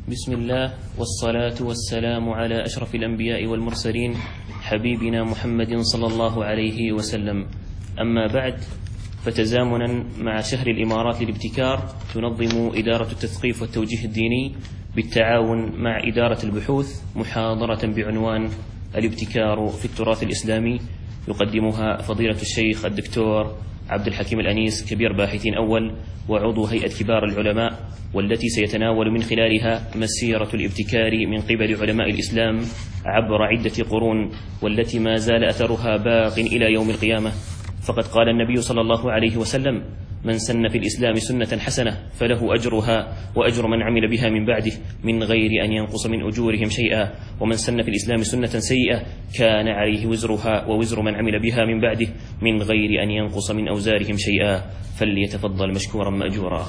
بسم الله والصلاة والسلام على أشرف الأنبياء والمرسلين حبيبنا محمد صلى الله عليه وسلم. أما بعد، فتزامنا مع شهر الإمارات للابتكار تنظم إدارة التثقيف والتوجيه الديني بالتعاون مع إدارة البحوث محاضرة بعنوان الابتكار في التراث الإسلامي، يقدمها فضيلة الشيخ الدكتور عبد الحكيم الأنيس، كبير باحثين أول وعضو هيئة كبار العلماء، والتي سيتناول من خلالها مسيرة الابتكار من قبل علماء الإسلام عبر عدة قرون، والتي ما زال أثرها باق إلى يوم القيامة. فقد قال النبي صلى الله عليه وسلم: من سن في الإسلام سنة حسنة فله أجرها وأجر من عمل بها من بعده من غير أن ينقص من أجورهم شيئا، ومن سن في الإسلام سنة سيئة كان عليه وزرها ووزر من عمل بها من بعده من غير أن ينقص من أوزارهم شيئا. فليتفضل مشكورا مأجورا.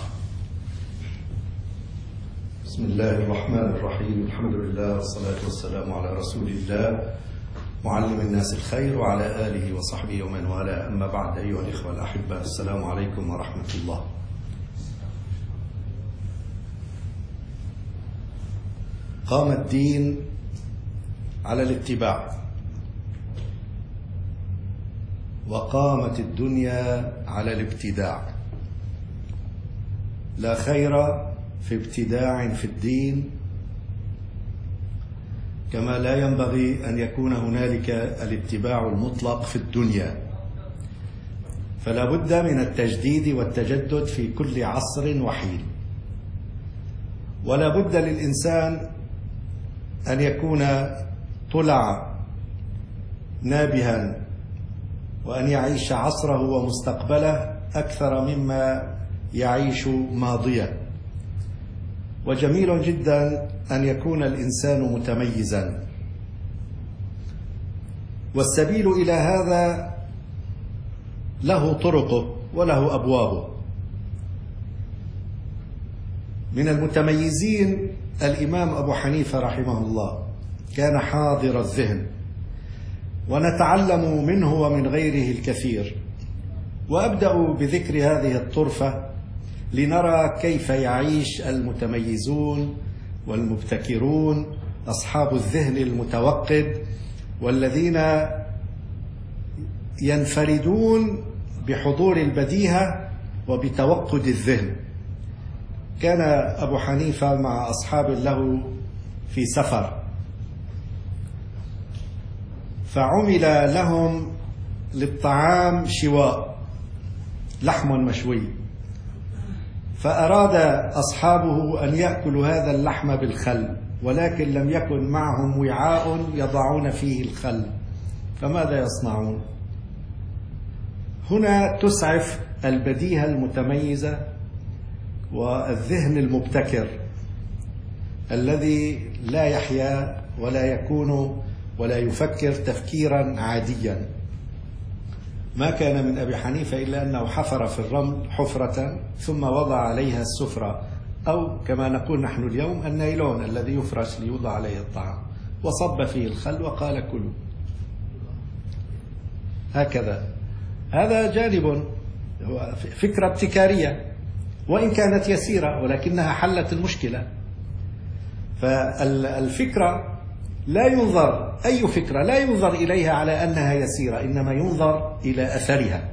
بسم الله الرحمن الرحيم. الحمد لله والصلاة والسلام على رسول الله معلم الناس الخير وعلى آله وصحبه ومن والاه. أما بعد، أيها الإخوة الأحباء، السلام عليكم ورحمة الله. قام الدين على الاتباع، وقامت الدنيا على الابتداع. لا خير في ابتداع في الدين، كما لا ينبغي أن يكون هنالك الاتباع المطلق في الدنيا. فلا بد من التجديد والتجدد في كل عصر وحين، ولا بد للإنسان أن يكون طلع نابها، وأن يعيش عصره ومستقبله أكثر مما يعيش ماضيه. وجميل جدا أن يكون الإنسان متميزا، والسبيل إلى هذا له طرقه وله أبوابه. من المتميزين الإمام أبو حنيفة رحمه الله، كان حاضر الذهن، ونتعلم منه ومن غيره الكثير. وأبدأ بذكر هذه الطرفة لنرى كيف يعيش المتميزون والمبتكرون، أصحاب الذهن المتوقد، والذين ينفردون بحضور البديهة وبتوقد الذهن. كان أبو حنيفة مع أصحاب له في سفر، فعمل لهم للطعام شواء، لحم مشوي، فأراد أصحابه أن يأكلوا هذا اللحم بالخل، ولكن لم يكن معهم وعاء يضعون فيه الخل، فماذا يصنعون؟ هنا تسعف البديهة المتميزة والذهن المبتكر الذي لا يحيا ولا يكون ولا يفكر تفكيرا عاديا. ما كان من أبي حنيفة إلا أنه حفر في الرمل حفرة ثم وضع عليها السفرة، أو كما نقول نحن اليوم النايلون الذي يفرش ليوضع عليه الطعام، وصب فيه الخل وقال كلوا. هكذا. هذا جانب، فكرة ابتكارية وإن كانت يسيرة، ولكنها حلت المشكلة. فالفكرة لا ينظر، أي فكرة لا ينظر إليها على أنها يسيرة، إنما ينظر إلى أثرها.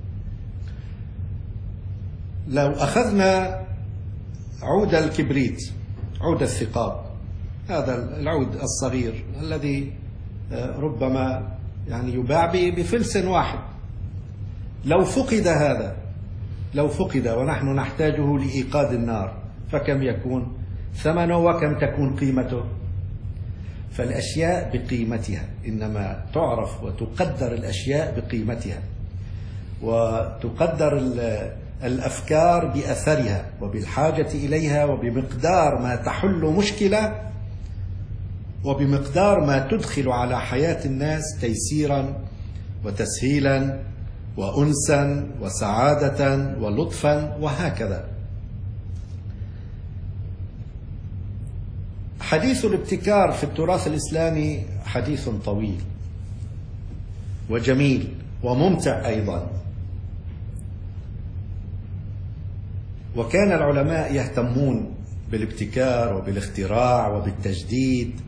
لو أخذنا عود الكبريت، عود الثقاب، هذا العود الصغير الذي ربما يباع بفلس واحد، لو فقد هذا، لو فقد ونحن نحتاجه لإيقاد النار، فكم يكون ثمنه وكم تكون قيمته؟ فالأشياء بقيمتها، إنما تعرف وتقدر الأشياء بقيمتها، وتقدر الأفكار بأثرها وبالحاجة إليها، وبمقدار ما تحل مشكلة، وبمقدار ما تدخل على حياة الناس تيسيرا وتسهيلا وأنسا وسعادة ولطفا، وهكذا. حديث الابتكار في التراث الإسلامي حديث طويل وجميل وممتع أيضا. وكان العلماء يهتمون بالابتكار وبالاختراع وبالتجديد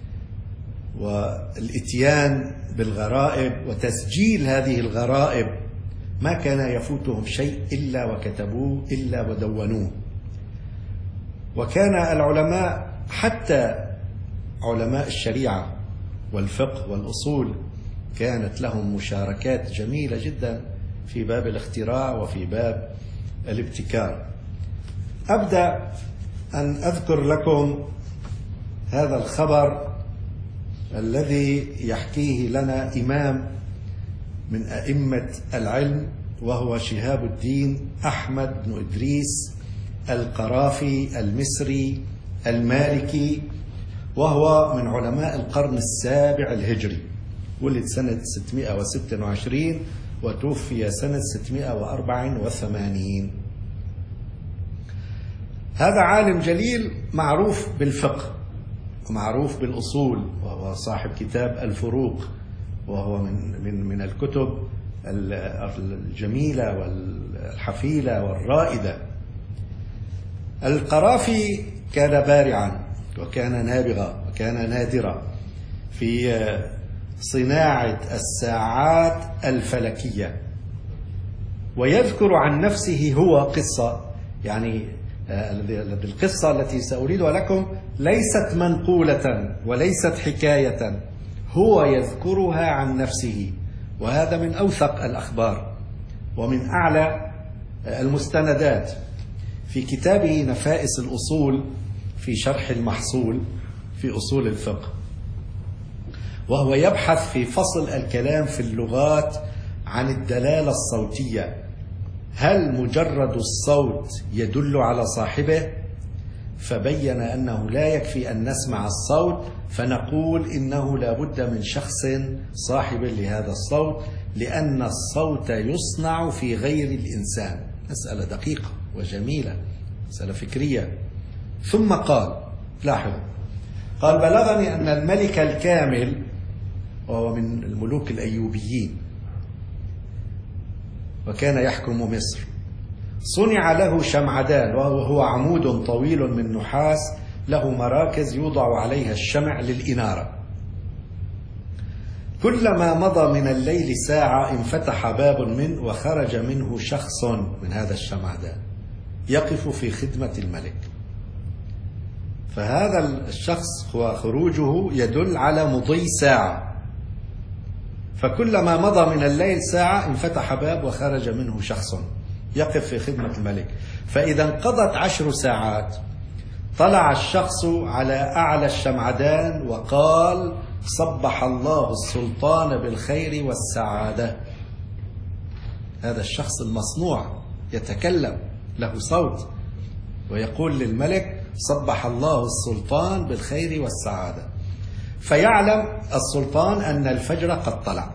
والإتيان بالغرائب وتسجيل هذه الغرائب. ما كان يفوتهم شيء إلا وكتبوه إلا ودونوه. وكان العلماء حتى علماء الشريعة والفقه والأصول كانت لهم مشاركات جميلة جدا في باب الاختراع وفي باب الابتكار. أبدأ أن أذكر لكم هذا الخبر الذي يحكيه لنا إمام من أئمة العلم، وهو شهاب الدين أحمد بن إدريس القرافي المصري المالكي، وهو من علماء القرن السابع الهجري. ولد سنة 626 وتوفي سنة 684. هذا عالم جليل معروف بالفقه ومعروف بالأصول، وهو صاحب كتاب الفروق، وهو من الكتب الجميلة والحفيلة والرائدة. القرافي كان بارعا وكان نابغا وكان نادرا في صناعة الساعات الفلكية. ويذكر عن نفسه هو قصة، يعني القصة التي سأريدها لكم ليست منقولة وليست حكاية، هو يذكرها عن نفسه، وهذا من أوثق الأخبار ومن أعلى المستندات. في كتابه نفائس الأصول في شرح المحصول في أصول الفقه، وهو يبحث في فصل الكلام في اللغات عن الدلالة الصوتية، هل مجرد الصوت يدل على صاحبه؟ فبين أنه لا يكفي أن نسمع الصوت فنقول إنه لا بد من شخص صاحب لهذا الصوت، لأن الصوت يصنع في غير الإنسان. مسألة دقيقة وجميلة، مسألة فكرية. ثم قال، لاحظوا، قال: بلغني أن الملك الكامل، وهو من الملوك الأيوبيين وكان يحكم مصر، صنع له شمعدان، وهو عمود طويل من نحاس له مراكز يوضع عليها الشمع للإنارة. كلما مضى من الليل ساعة انفتح باب منه وخرج منه شخص من هذا الشمعدان يقف في خدمة الملك. فهذا الشخص هو خروجه يدل على مضي ساعة، فكلما مضى من الليل ساعة انفتح باب وخرج منه شخص يقف في خدمة الملك. فإذا انقضت 10 ساعات طلع الشخص على أعلى الشمعدان وقال: صبح الله السلطان بالخير والسعادة. هذا الشخص المصنوع يتكلم، له صوت، ويقول للملك: صبح الله السلطان بالخير والسعادة. فيعلم السلطان أن الفجر قد طلع.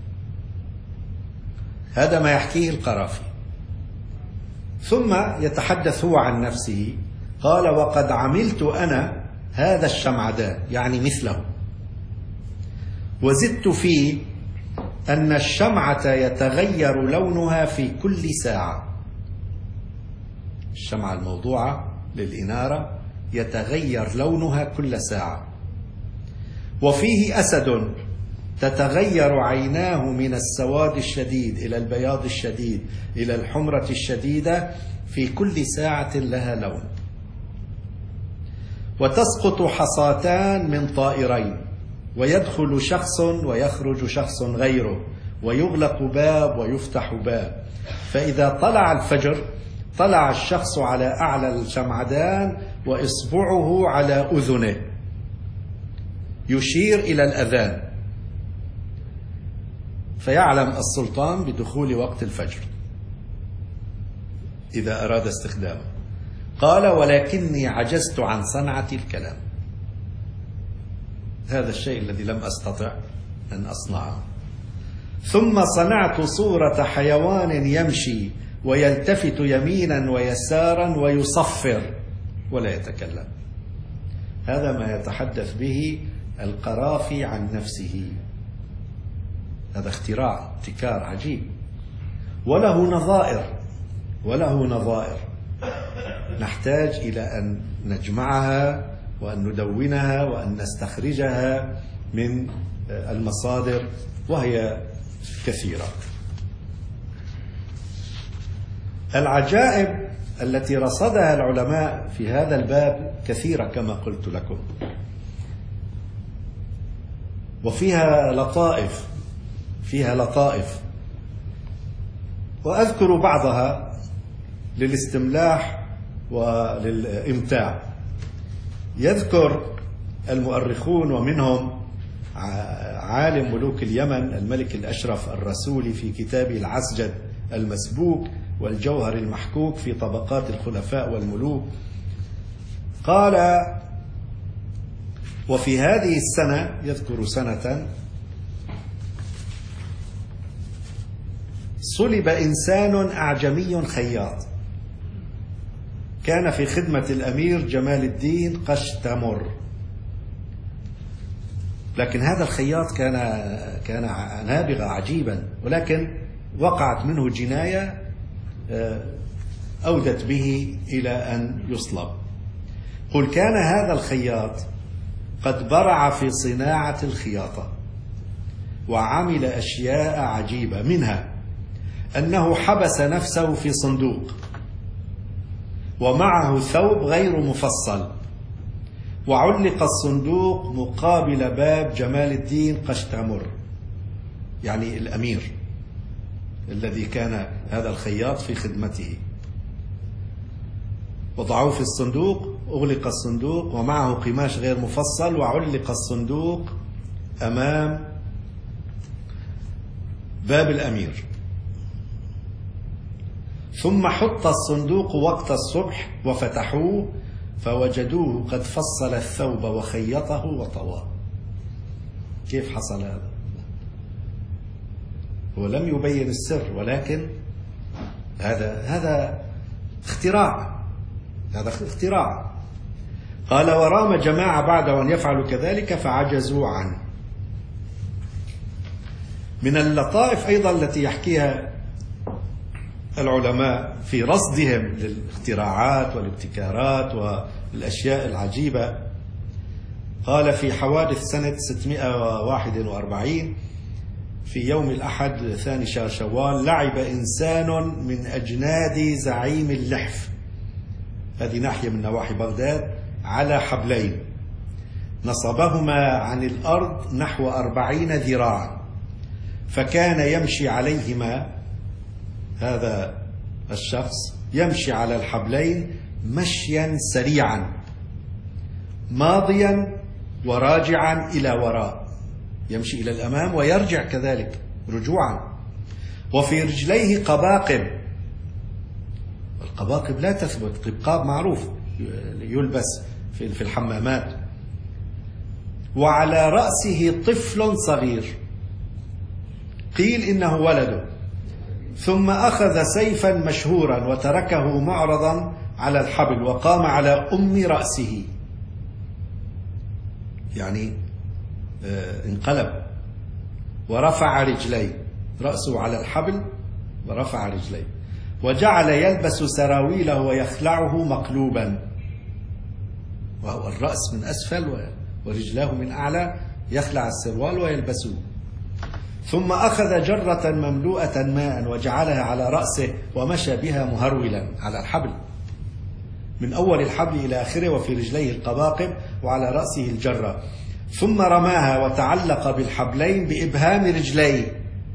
هذا ما يحكيه القرافي. ثم يتحدث هو عن نفسه، قال: وقد عملت أنا هذا الشمعدان، يعني مثله، وزدت فيه أن الشمعة يتغير لونها في كل ساعة. الشمعة الموضوعة للإنارة يتغير لونها كل ساعة. وفيه أسد تتغير عيناه من السواد الشديد إلى البياض الشديد إلى الحمرة الشديدة في كل ساعة لها لون. وتسقط حصاتان من طائرين، ويدخل شخص ويخرج شخص غيره، ويغلق باب ويفتح باب. فإذا طلع الفجر طلع الشخص على أعلى الشمعدان وإصبعه على أذنه يشير إلى الأذان، فيعلم السلطان بدخول وقت الفجر إذا أراد استخدامه. قال: ولكني عجزت عن صنعة الكلام. هذا الشيء الذي لم أستطع أن أصنعه. ثم صنعت صورة حيوان يمشي ويلتفت يمينا ويسارا ويصفر ولا يتكلم. هذا ما يتحدث به القرافي عن نفسه. هذا اختراع، ابتكار عجيب، وله نظائر. نحتاج إلى أن نجمعها وأن ندونها وأن نستخرجها من المصادر، وهي كثيرة. العجائب التي رصدها العلماء في هذا الباب كثيرة كما قلت لكم، وفيها لطائف، وأذكر بعضها للاستملاح وللإمتاع. يذكر المؤرخون ومنهم عالم ملوك اليمن الملك الأشرف الرسولي في كتابه العسجد المسبوك والجوهر المحكوك في طبقات الخلفاء والملوك، قال: وفي هذه السنة، يذكر سنة، صلب إنسان أعجمي خياط كان في خدمة الأمير جمال الدين قشتمر. لكن هذا الخياط كان نابغة عجيبا، ولكن وقعت منه جناية أودت به إلى أن يصلب. قل: كان هذا الخياط قد برع في صناعة الخياطة وعمل أشياء عجيبة، منها أنه حبس نفسه في صندوق ومعه ثوب غير مفصل، وعلق الصندوق مقابل باب جمال الدين قشتمر، يعني الأمير الذي كان هذا الخياط في خدمته. وضعوه في الصندوق، أغلق الصندوق ومعه قماش غير مفصل، وعلق الصندوق أمام باب الأمير. ثم حط الصندوق وقت الصبح وفتحوه فوجدوه قد فصل الثوب وخيطه وطواه. كيف حصل هذا؟ هو لم يبين السر، ولكن هذا اختراع. قال: ورام جماعة بعد أن يفعلوا كذلك فعجزوا عنه. من اللطائف أيضا التي يحكيها العلماء في رصدهم للاختراعات والابتكارات والأشياء العجيبة، قال: في حوادث سنة 641 في يوم الأحد 2 شهر شوال لعب إنسان من أجناد زعيم اللحف، هذه ناحية من نواحي بغداد، على حبلين نصبهما عن الأرض نحو 40 ذراعا، فكان يمشي عليهما. هذا الشخص يمشي على الحبلين مشيا سريعا ماضيا وراجعا إلى وراء، يمشي إلى الأمام ويرجع كذلك رجوعا. وفي رجليه قباقب، القباقب لا تثبت، قبقاب معروف يلبس في الحمامات. وعلى رأسه طفل صغير قيل إنه ولده، ثم أخذ سيفا مشهورا وتركه معرضا على الحبل وقام على أم رأسه، يعني انقلب ورفع رجليه، رأسه على الحبل ورفع رجليه، وجعل يلبس سراويله ويخلعه مقلوبا، وهو الرأس من أسفل ورجلاه من أعلى، يخلع السروال ويلبسه. ثم أخذ جرة مملوءة ماء وجعلها على رأسه ومشى بها مهرولا على الحبل من أول الحبل إلى آخره، وفي رجليه القباقب وعلى رأسه الجرة، ثم رماها وتعلق بالحبلين بإبهام رجليه،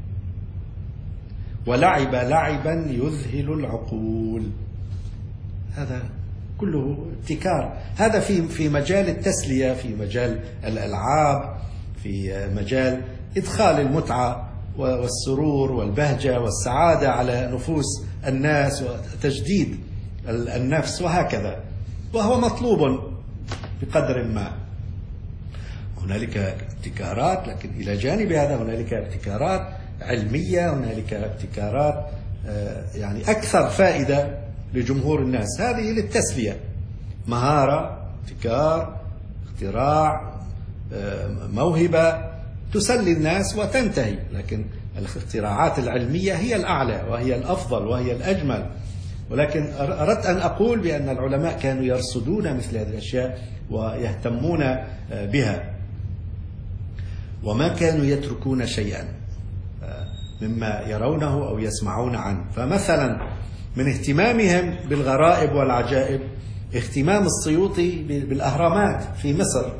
ولعب لعبا يذهل العقول. هذا كله ابتكار. هذا في مجال التسلية، في مجال الألعاب، في مجال إدخال المتعة والسرور والبهجة والسعادة على نفوس الناس وتجديد النفس وهكذا، وهو مطلوب بقدر ما. هنالك ابتكارات، لكن إلى جانب هذا هنالك ابتكارات علمية، هنالك ابتكارات يعني أكثر فائدة لجمهور الناس. هذه للتسلية، مهارة، ابتكار، اختراع، موهبة تسلي الناس وتنتهي. لكن الاختراعات العلمية هي الأعلى وهي الأفضل وهي الأجمل، ولكن أردت أن أقول بأن العلماء كانوا يرصدون مثل هذه الأشياء ويهتمون بها، وما كانوا يتركون شيئا مما يرونه أو يسمعون عنه. فمثلا من اهتمامهم بالغرائب والعجائب اهتمام السيوطي بالأهرامات في مصر،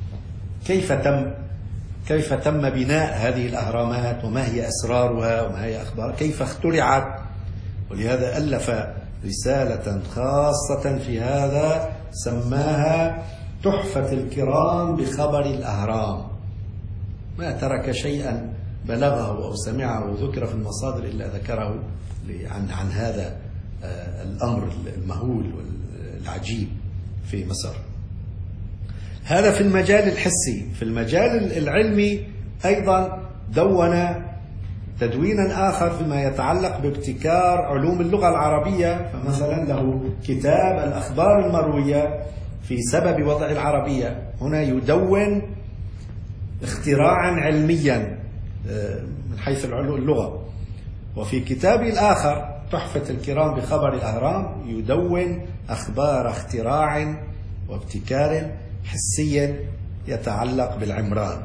كيف تم بناء هذه الأهرامات، وما هي أسرارها، وما هي أخبار، كيف اخترعت. ولهذا ألف رسالة خاصة في هذا سماها تحفة الكرام بخبر الأهرام. ما ترك شيئا بلغه أو سمعه وذكر في المصادر إلا ذكره عن هذا الأمر المهول والعجيب في مصر. هذا في المجال الحسي. في المجال العلمي أيضا دون تدوينا آخر فيما يتعلق بابتكار علوم اللغة العربية. فمثلا له كتاب الأخبار المروية في سبب وضع العربية. هنا يدون اختراعا علميا من حيث اللغة. وفي كتابه الآخر تحفة الكرام بخبر الأهرام يدون أخبار اختراع وابتكار حسي يتعلق بالعمران.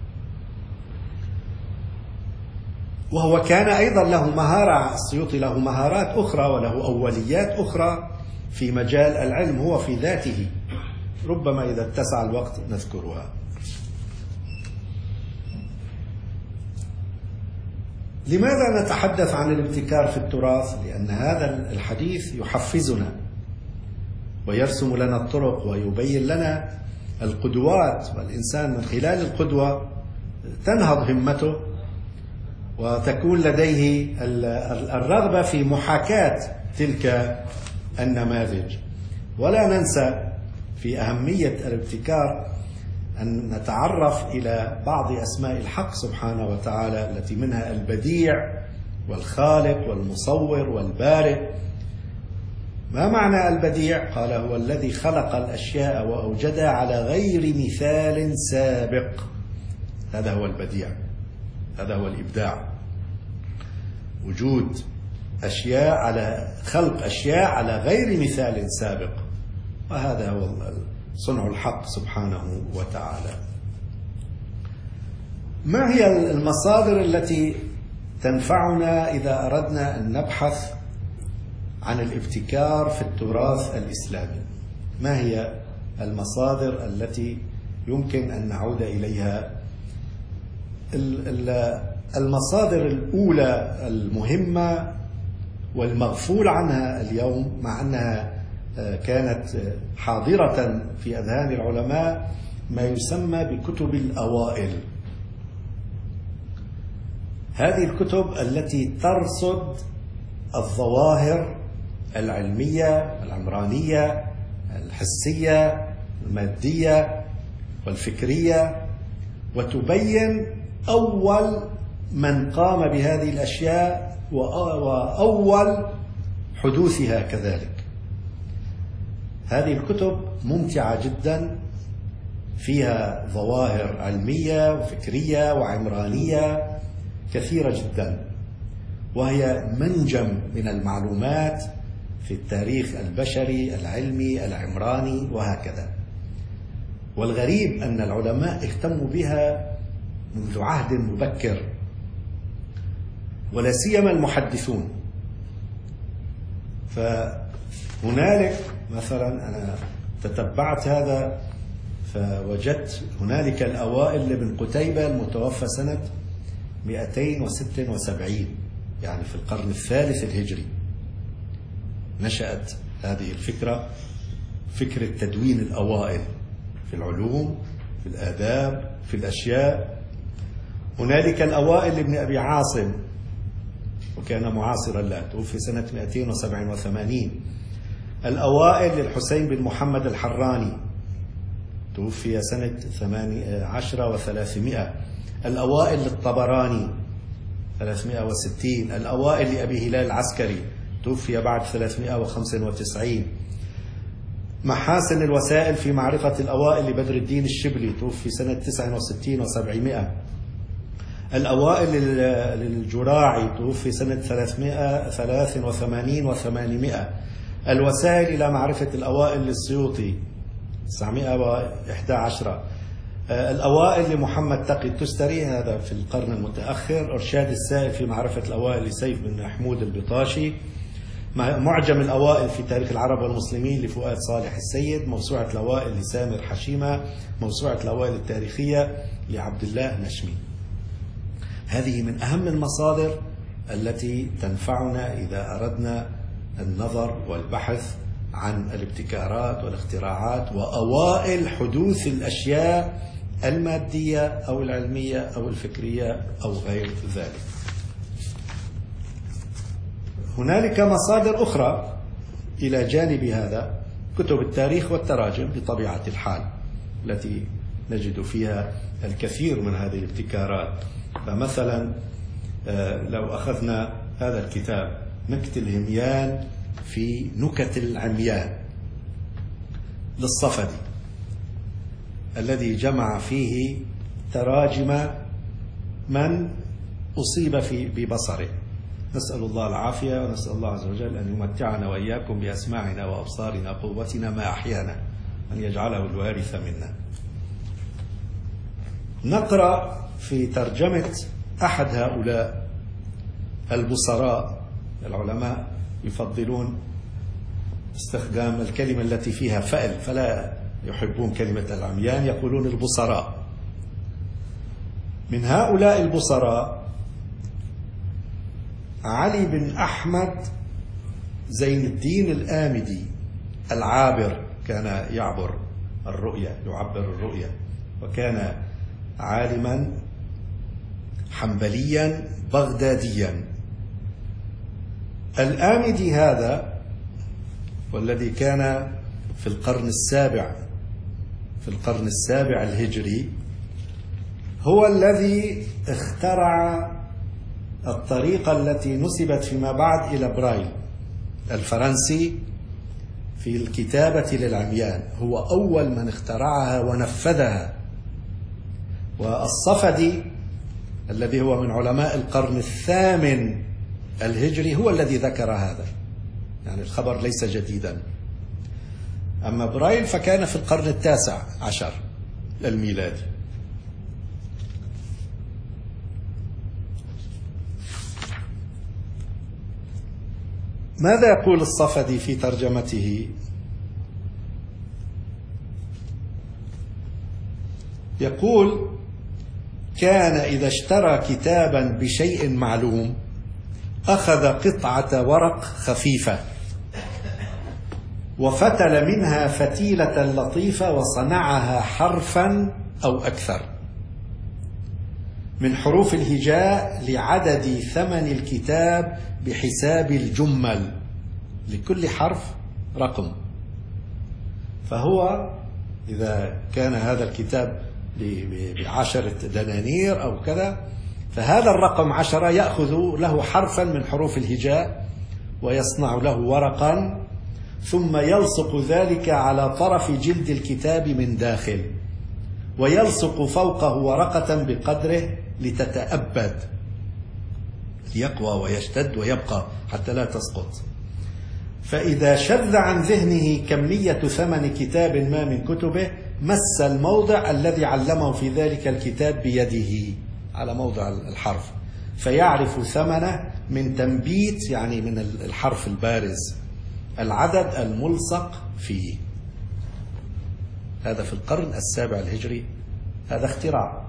وهو كان أيضا له مهارة، السيوطي له مهارات أخرى وله أوليات أخرى في مجال العلم هو في ذاته، ربما إذا اتسع الوقت نذكرها. لماذا نتحدث عن الابتكار في التراث؟ لأن هذا الحديث يحفزنا ويرسم لنا الطرق ويبين لنا القدوات، والإنسان من خلال القدوة تنهض همته وتكون لديه الرغبة في محاكاة تلك النماذج. ولا ننسى في أهمية الابتكار أن نتعرف إلى بعض أسماء الحق سبحانه وتعالى التي منها البديع والخالق والمصور والبارئ. ما معنى البديع؟ قال هو الذي خلق الأشياء وأوجدها على غير مثال سابق. هذا هو البديع، هذا هو الإبداع، وجود أشياء على خلق أشياء على غير مثال سابق، وهذا هو صنع الحق سبحانه وتعالى. ما هي المصادر التي تنفعنا إذا أردنا أن نبحث عن الابتكار في التراث الإسلامي؟ ما هي المصادر التي يمكن أن نعود إليها؟ المصادر الأولى المهمة والمغفول عنها اليوم، مع أنها كانت حاضرة في أذهان العلماء، ما يسمى بكتب الأوائل. هذه الكتب التي ترصد الظواهر العلمية العمرانية الحسية المادية والفكرية، وتبين أول من قام بهذه الأشياء وأول حدوثها كذلك. هذه الكتب ممتعة جدا، فيها ظواهر علمية وفكرية وعمرانية كثيرة جدا، وهي منجم من المعلومات في التاريخ البشري العلمي العمراني وهكذا. والغريب أن العلماء اهتموا بها منذ عهد مبكر، ولا سيما المحدثون. فهنالك مثلا أنا تتبعت هذا فوجدت هنالك الأوائل لابن قتيبة المتوفى سنة 276، يعني في القرن الثالث الهجري نشأت هذه الفكرة، فكرة تدوين الأوائل في العلوم في الآداب في الأشياء. هنالك الأوائل لابن أبي عاصم، وكان معاصرا له، توفي سنة 287. الأوائل للحسين بن محمد الحراني، توفي سنة 18 و300. الأوائل للطبراني 360. الأوائل لأبي هلال العسكري، توفي بعد 395. محاسن الوسائل في معرفة الأوائل لبدر الدين الشبلي، توفي سنة 69 و700. الأوائل للجراعي توفي سنة 383 و800. الوسائل إلى معرفة الأوائل للسيوطي 911. الأوائل لمحمد تقي التستري، هذا في القرن المتأخر. إرشاد السائل في معرفة الأوائل لسيف بن محمود البطاشي. معجم الأوائل في تاريخ العرب والمسلمين لفؤاد صالح السيد. موسوعة الأوائل لسامر حشيمة. موسوعة الأوائل التاريخية لعبد الله نشمي. هذه من أهم المصادر التي تنفعنا إذا أردنا النظر والبحث عن الابتكارات والاختراعات وأوائل حدوث الأشياء المادية أو العلمية أو الفكرية أو غير ذلك. هنالك مصادر أخرى إلى جانب هذا، كتب التاريخ والتراجم بطبيعة الحال التي نجد فيها الكثير من هذه الابتكارات. فمثلا لو أخذنا هذا الكتاب نكت الهميان في نكت العميان للصفدي الذي جمع فيه تراجم من أصيب ببصره، نسأل الله العافية ونسأل الله عز وجل أن يمتعنا وإياكم بأسماعنا وأبصارنا قوتنا ما أحيانا، أن يجعله الوارث منا. نقرأ في ترجمة أحد هؤلاء البصراء. العلماء يفضلون استخدام الكلمة التي فيها فأل، فلا يحبون كلمة العميان، يقولون البصراء. من هؤلاء البصراء علي بن أحمد زين الدين الآمدي العابر، كان يعبر الرؤية، يعبر الرؤية، وكان عالما حنبليا بغداديا. الآمدي هذا والذي كان في القرن السابع الهجري هو الذي اخترع الطريقة التي نسبت فيما بعد إلى برايل الفرنسي في الكتابة للعميان. هو أول من اخترعها ونفذها. والصفدي الذي هو من علماء القرن الثامن الهجري هو الذي ذكر هذا، يعني الخبر ليس جديدا. أما برايل فكان في القرن التاسع عشر الميلادي. ماذا يقول الصفدي في ترجمته؟ يقول: كان إذا اشترى كتابا بشيء معلوم أخذ قطعة ورق خفيفة وفتل منها فتيلة لطيفة وصنعها حرفا أو أكثر من حروف الهجاء لعدد ثمن الكتاب بحساب الجمل، لكل حرف رقم. فهو إذا كان هذا الكتاب ب10 دنانير أو كذا، فهذا الرقم 10 يأخذ له حرفا من حروف الهجاء ويصنع له ورقا، ثم يلصق ذلك على طرف جلد الكتاب من داخل، ويلصق فوقه ورقة بقدره لتتأبد، ليقوى ويشتد ويبقى حتى لا تسقط. فإذا شذ عن ذهنه كمية ثمن كتاب ما من كتبه مس الموضع الذي علمه في ذلك الكتاب بيده على موضع الحرف، فيعرف ثمنه من تنبيت، يعني من الحرف البارز، العدد الملصق فيه. هذا في القرن السابع الهجري. هذا اختراع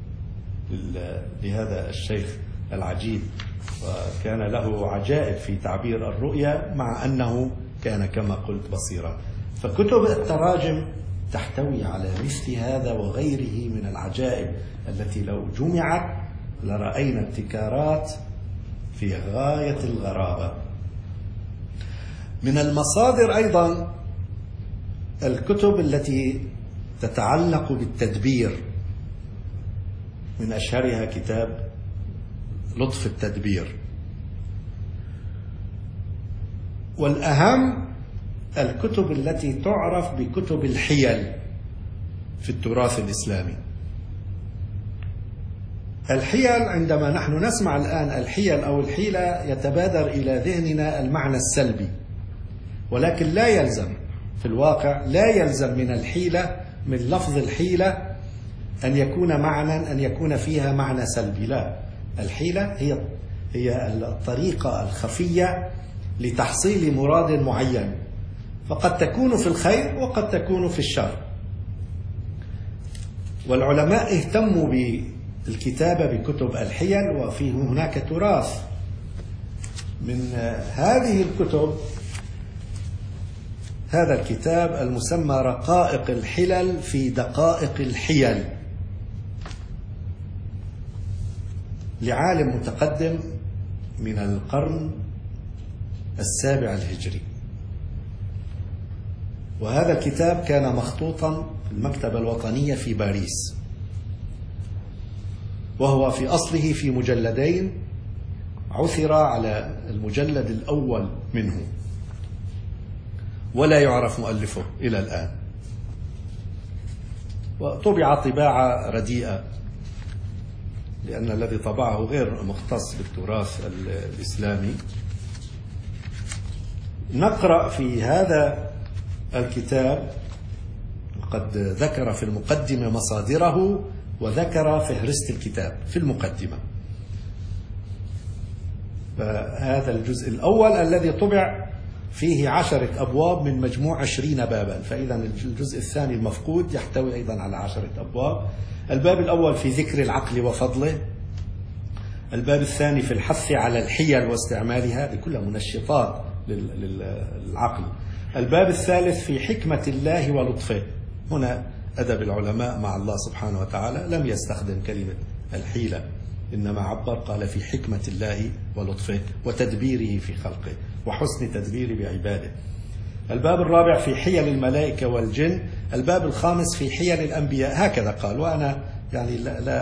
لهذا الشيخ العجيب، وكان له عجائب في تعبير الرؤيا مع أنه كان كما قلت بصيرا. فكتب التراجم تحتوي على مثل هذا وغيره من العجائب التي لو جمعت لرأينا ابتكارات في غاية الغرابة. من المصادر أيضا الكتب التي تتعلق بالتدبير، من أشهرها كتاب لطف التدبير. والأهم الكتب التي تعرف بكتب الحيل في التراث الإسلامي. الحيل، عندما نحن نسمع الآن الحيل أو الحيلة يتبادر إلى ذهننا المعنى السلبي، ولكن لا يلزم في الواقع، لا يلزم من الحيلة، من لفظ الحيلة أن يكون فيها معنى سلبي. لا، الحيلة هي الطريقة الخفية لتحصيل مراد معين، فقد تكون في الخير وقد تكون في الشر. والعلماء اهتموا بالكتابة بكتب الحيل، وفي هناك تراث من هذه الكتب. هذا الكتاب المسمى رقائق الحلل في دقائق الحيل، لعالم متقدم من القرن 7 الهجري. وهذا الكتاب كان مخطوطا في المكتبة الوطنية في باريس، وهو في أصله في مجلدين، عثر على المجلد الأول منه ولا يعرف مؤلفه إلى الآن، وطبع طباعة رديئة لأن الذي طبعه غير مختص بالتراث الإسلامي. نقرأ في هذا الكتاب، قد ذكر في المقدمة مصادره وذكر فهرست الكتاب في المقدمة. فهذا الجزء الأول الذي طبع فيه 10 أبواب من مجموع 20 بابا، فإذا الجزء الثاني المفقود يحتوي أيضا على 10 أبواب. الباب الأول في ذكر العقل وفضله، الباب الثاني في الحث على الحيل واستعمالها، بكل منشطات للعقل. الباب الثالث في حكمة الله ولطفه، هنا أدب العلماء مع الله سبحانه وتعالى، لم يستخدم كلمة الحيلة، إنما عبر قال في حكمة الله ولطفه وتدبيره في خلقه وحسن تدبيره بعباده. الباب الرابع في حيل الملائكة والجن. الباب الخامس في حيل الأنبياء، هكذا قال. وأنا يعني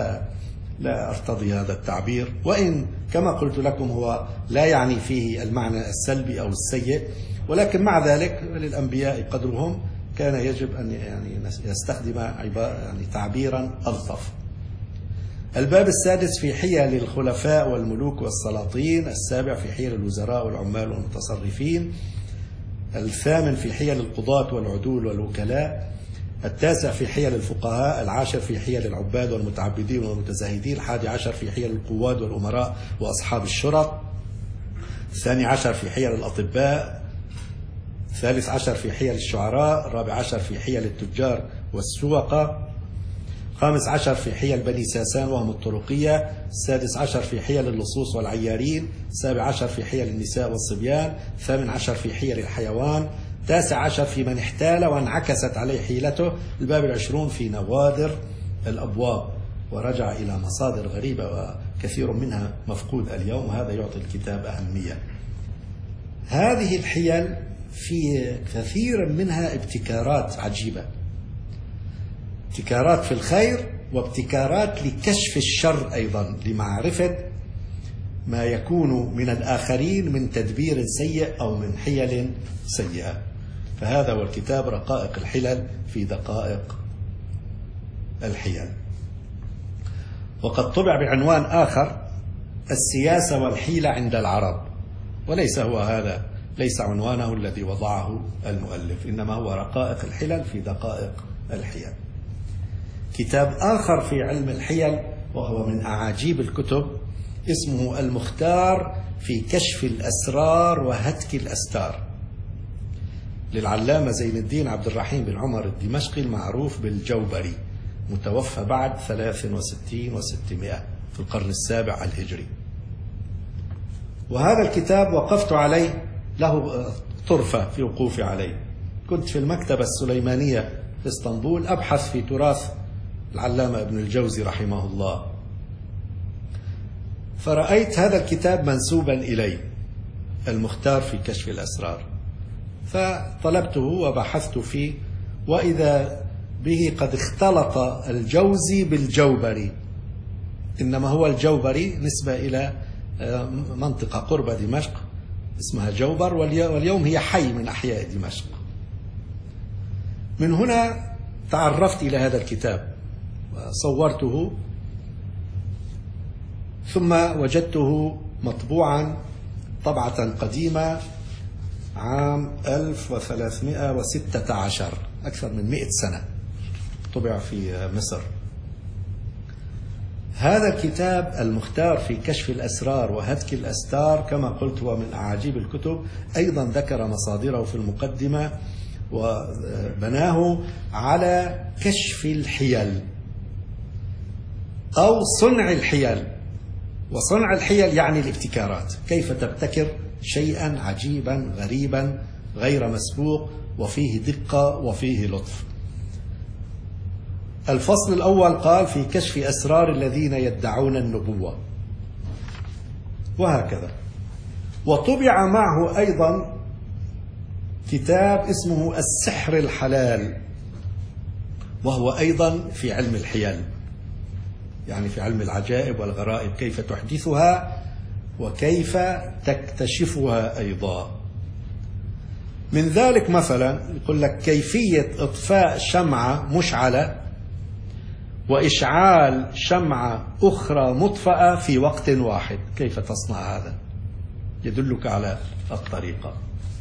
لا أرتضي هذا التعبير، وإن كما قلت لكم هو لا يعني فيه المعنى السلبي أو السيء، ولكن مع ذلك للأنبياء قدرهم، كان يجب أن يستخدم يعني تعبيرا ألطف. الباب السادس في حيل الخلفاء والملوك والسلاطين. السابع في حيل الوزراء والعمال والمتصرفين. الثامن في حيل القضاة والعدول والوكلاء. التاسع في حيل الفقهاء. العاشر في حيل العباد والمتعبدين والمتزاهدين. 11 في حيل القواد والأمراء وأصحاب الشرط. 12 في حيل الأطباء. 13 في حيل الشعراء. 14 في حيل التجار والسوقة. 15 في حيل بني ساسان وهم الطرقية. 16 في حيل اللصوص والعيارين. 17 في حيل النساء والصبيان. 18 في حيل الحيوان. 19 في من احتال وانعكست عليه حيلته. الباب 20 في نوادر الأبواب، ورجع إلى مصادر غريبة وكثير منها مفقود اليوم، هذا يعطي الكتاب أهمية. هذه الحيل في كثير منها ابتكارات عجيبة، ابتكارات في الخير وابتكارات لكشف الشر أيضا، لمعرفة ما يكون من الآخرين من تدبير سيء أو من حيل سيئة. فهذا هو الكتاب رقائق الحلل في دقائق الحيل. وقد طبع بعنوان آخر، السياسة والحيلة عند العرب، وليس هو هذا، ليس عنوانه الذي وضعه المؤلف، إنما هو رقائق الحلل في دقائق الحيل. كتاب آخر في علم الحيل وهو من أعاجيب الكتب، اسمه المختار في كشف الأسرار وهتك الأستار، للعلامة زين الدين عبد الرحيم بن عمر الدمشقي المعروف بالجوبري، متوفى بعد 63 و600 في القرن 7 الهجري. وهذا الكتاب وقفت عليه، له طرفة في وقوفي عليه. كنت في المكتبة السليمانية في اسطنبول أبحث في تراث العلامة ابن الجوزي رحمه الله، فرأيت هذا الكتاب منسوبا إلي، المختار في كشف الأسرار، فطلبته وبحثت فيه، وإذا به قد اختلط الجوزي بالجوبري، إنما هو الجوبري نسبة إلى منطقة قرب دمشق اسمها جوبر، واليوم هي حي من أحياء دمشق. من هنا تعرفت إلى هذا الكتاب وصورته ثم وجدته مطبوعا طبعة قديمة عام 1316، أكثر من 100 سنة، طبع في مصر. هذا الكتاب المختار في كشف الأسرار وهتك الأستار كما قلت هو من أعاجيب الكتب. أيضا ذكر مصادره في المقدمة وبناه على كشف الحيل أو صنع الحيل. وصنع الحيل يعني الابتكارات، كيف تبتكر شيئا عجيبا غريبا غير مسبوق وفيه دقة وفيه لطف. الفصل الأول قال في كشف أسرار الذين يدعون النبوة، وهكذا. وطبع معه أيضا كتاب اسمه السحر الحلال، وهو أيضا في علم الحيل، يعني في علم العجائب والغرائب، كيف تحدثها وكيف تكتشفها أيضا. من ذلك مثلا يقول لك كيفية إطفاء شمعة مشعلة وإشعال شمعة أخرى مطفأة في وقت واحد، كيف تصنع هذا؟ يدلك على الطريقة.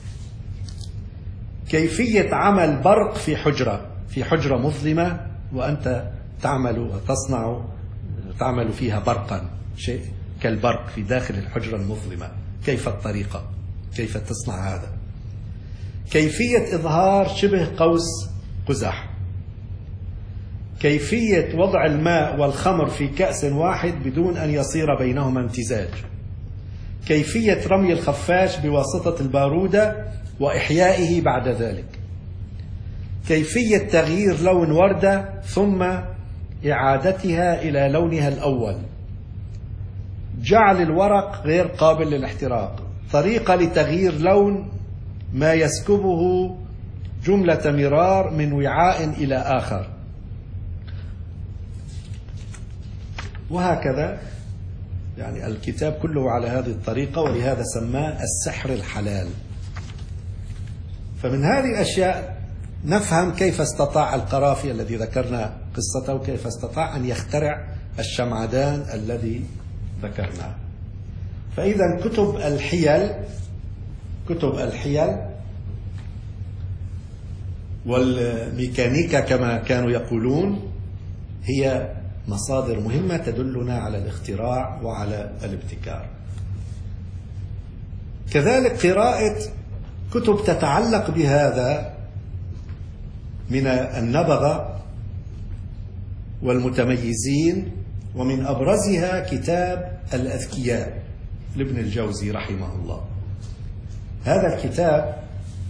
كيفية عمل برق في حجرة مظلمة وأنت تعمل وتصنع، تعمل فيها برقا، شيء كالبرق في داخل الحجرة المظلمة، كيف الطريقة؟ كيف تصنع هذا؟ كيفية إظهار شبه قوس قزح، كيفية وضع الماء والخمر في كأس واحد بدون أن يصير بينهما امتزاج، كيفية رمي الخفاش بواسطة البارودة وإحيائه بعد ذلك، كيفية تغيير لون وردة ثم إعادتها إلى لونها الأول، جعل الورق غير قابل للاحتراق، طريقة لتغيير لون ما يسكبه جملة مرار من وعاء إلى آخر، وهكذا. يعني الكتاب كله على هذه الطريقة، ولهذا سماه السحر الحلال. فمن هذه الأشياء نفهم كيف استطاع القرافي الذي ذكرنا قصته كيف استطاع أن يخترع الشمعدان الذي ذكرناه. فإذا كتب الحيل والميكانيكا كما كانوا يقولون هي مصادر مهمة تدلنا على الاختراع وعلى الابتكار. كذلك قراءة كتب تتعلق بهذا من النبغة والمتميزين، ومن أبرزها كتاب الأذكياء لابن الجوزي رحمه الله. هذا الكتاب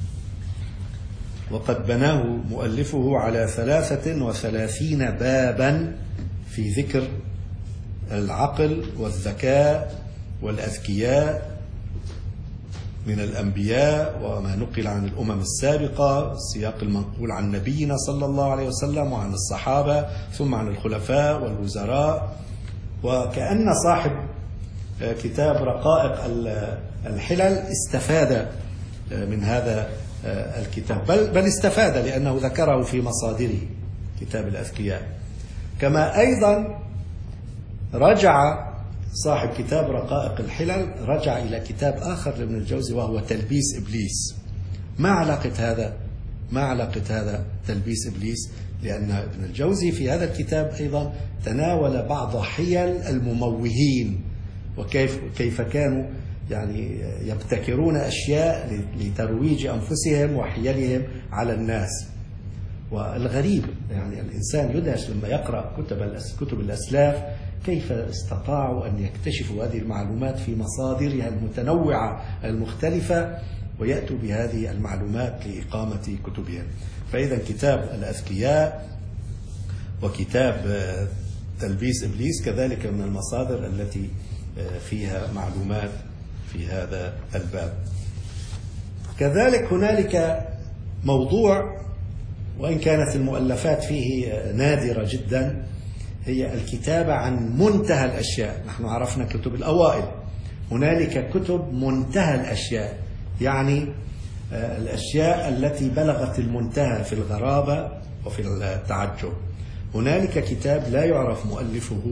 وقد بناه مؤلفه على 33 بابا في ذكر العقل والذكاء والأذكياء من الأنبياء وما نقل عن الأمم السابقة، السياق المنقول عن نبينا صلى الله عليه وسلم وعن الصحابة ثم عن الخلفاء والوزراء. وكأن صاحب كتاب رقائق الحلل استفاد من هذا الكتاب، بل استفاد لأنه ذكره في مصادره كتاب الأذكياء. كما أيضا رجع صاحب كتاب رقائق الحلل رجع إلى كتاب آخر لابن الجوزي وهو تلبيس إبليس. ما علاقة هذا تلبيس إبليس؟ لأن ابن الجوزي في هذا الكتاب أيضا تناول بعض حيل المموهين وكيف كانوا يعني يبتكرون أشياء لترويج أنفسهم وحيلهم على الناس. والغريب يعني الإنسان يدهش لما يقرأ كتب الأسلاف كيف استطاعوا أن يكتشفوا هذه المعلومات في مصادرها المتنوعة المختلفة ويأتوا بهذه المعلومات لإقامة كتبهم. فإذا كتاب الأذكياء وكتاب تلبيس إبليس كذلك من المصادر التي فيها معلومات في هذا الباب. كذلك هنالك موضوع وإن كانت المؤلفات فيه نادرة جدا، هي الكتابة عن منتهى الأشياء. نحن عرفنا كتب الأوائل، هنالك كتب منتهى الأشياء، يعني الأشياء التي بلغت المنتهى في الغرابة وفي التعجب. هنالك كتاب لا يعرف مؤلفه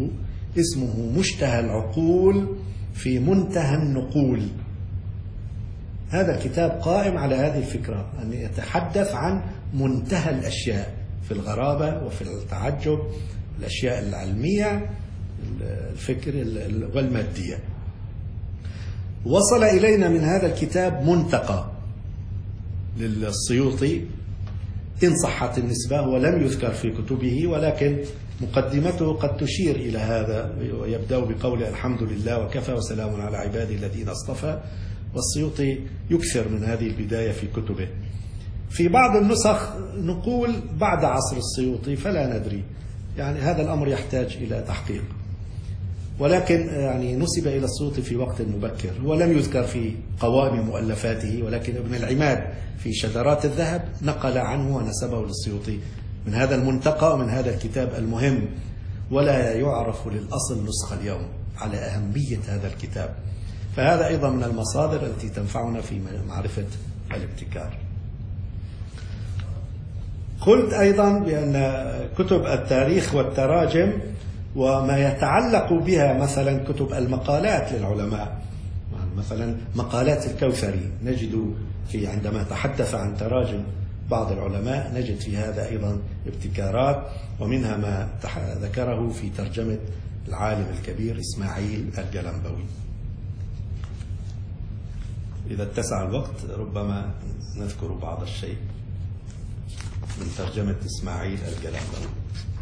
اسمه مشتهى العقول في منتهى النقول. هذا الكتاب قائم على هذه الفكرة، أن يتحدث عن منتهى الأشياء في الغرابة وفي التعجب، الأشياء العلمية، الفكر والمادية. وصل إلينا من هذا الكتاب منتقى للسيوطي إن صحت النسبة، ولم يذكر في كتبه، ولكن مقدمته قد تشير إلى هذا، ويبدأ بقول الحمد لله وكفى وسلام على عباده الذين اصطفى. والسيوطي يكثر من هذه البداية في كتبه. في بعض النسخ نقول بعد عصر السيوطي، فلا ندري، يعني هذا الأمر يحتاج إلى تحقيق، ولكن يعني نسب إلى السيوطي في وقت مبكر، ولم يذكر في قوائم مؤلفاته، ولكن ابن العماد في شذرات الذهب نقل عنه ونسبه للسيوطي من هذا المنتقى ومن هذا الكتاب المهم. ولا يعرف للأصل نسخة اليوم على أهمية هذا الكتاب. فهذا أيضا من المصادر التي تنفعنا في معرفة الابتكار. قلت أيضا بأن كتب التاريخ والتراجم وما يتعلق بها، مثلا كتب المقالات للعلماء، مثلا مقالات الكوثري، نجد في عندما تحدث عن تراجم بعض العلماء نجد في هذا أيضا ابتكارات، ومنها ما ذكره في ترجمة العالم الكبير إسماعيل الجلنبوي. إذا اتسع الوقت ربما نذكر بعض الشيء من ترجمة إسماعيل الجلنبوي.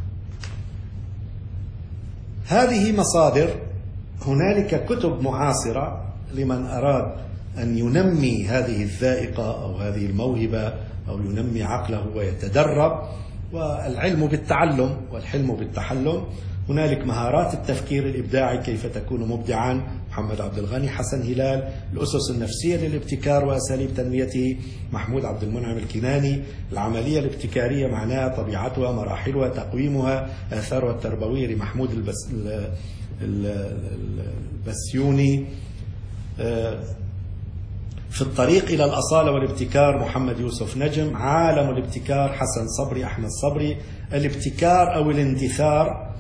هذه مصادر. هنالك كتب معاصرة لمن أراد أن ينمي هذه الذائقة أو هذه الموهبة أو ينمي عقله ويتدرب، والعلم بالتعلم والحلم بالتحلم. هنالك مهارات التفكير الإبداعي، كيف تكون مبدعا، محمد عبد الغني، حسن هلال. الأسس النفسية للابتكار وأساليب تنميته، محمود عبد المنعم الكناني. العملية الابتكارية، معناها، طبيعتها، مراحلها، تقويمها، آثارها التربوية، لمحمود البسيوني. في الطريق إلى الأصالة والابتكار، محمد يوسف نجم. عالم الابتكار، حسن صبري، أحمد صبري. الابتكار أو الاندثار،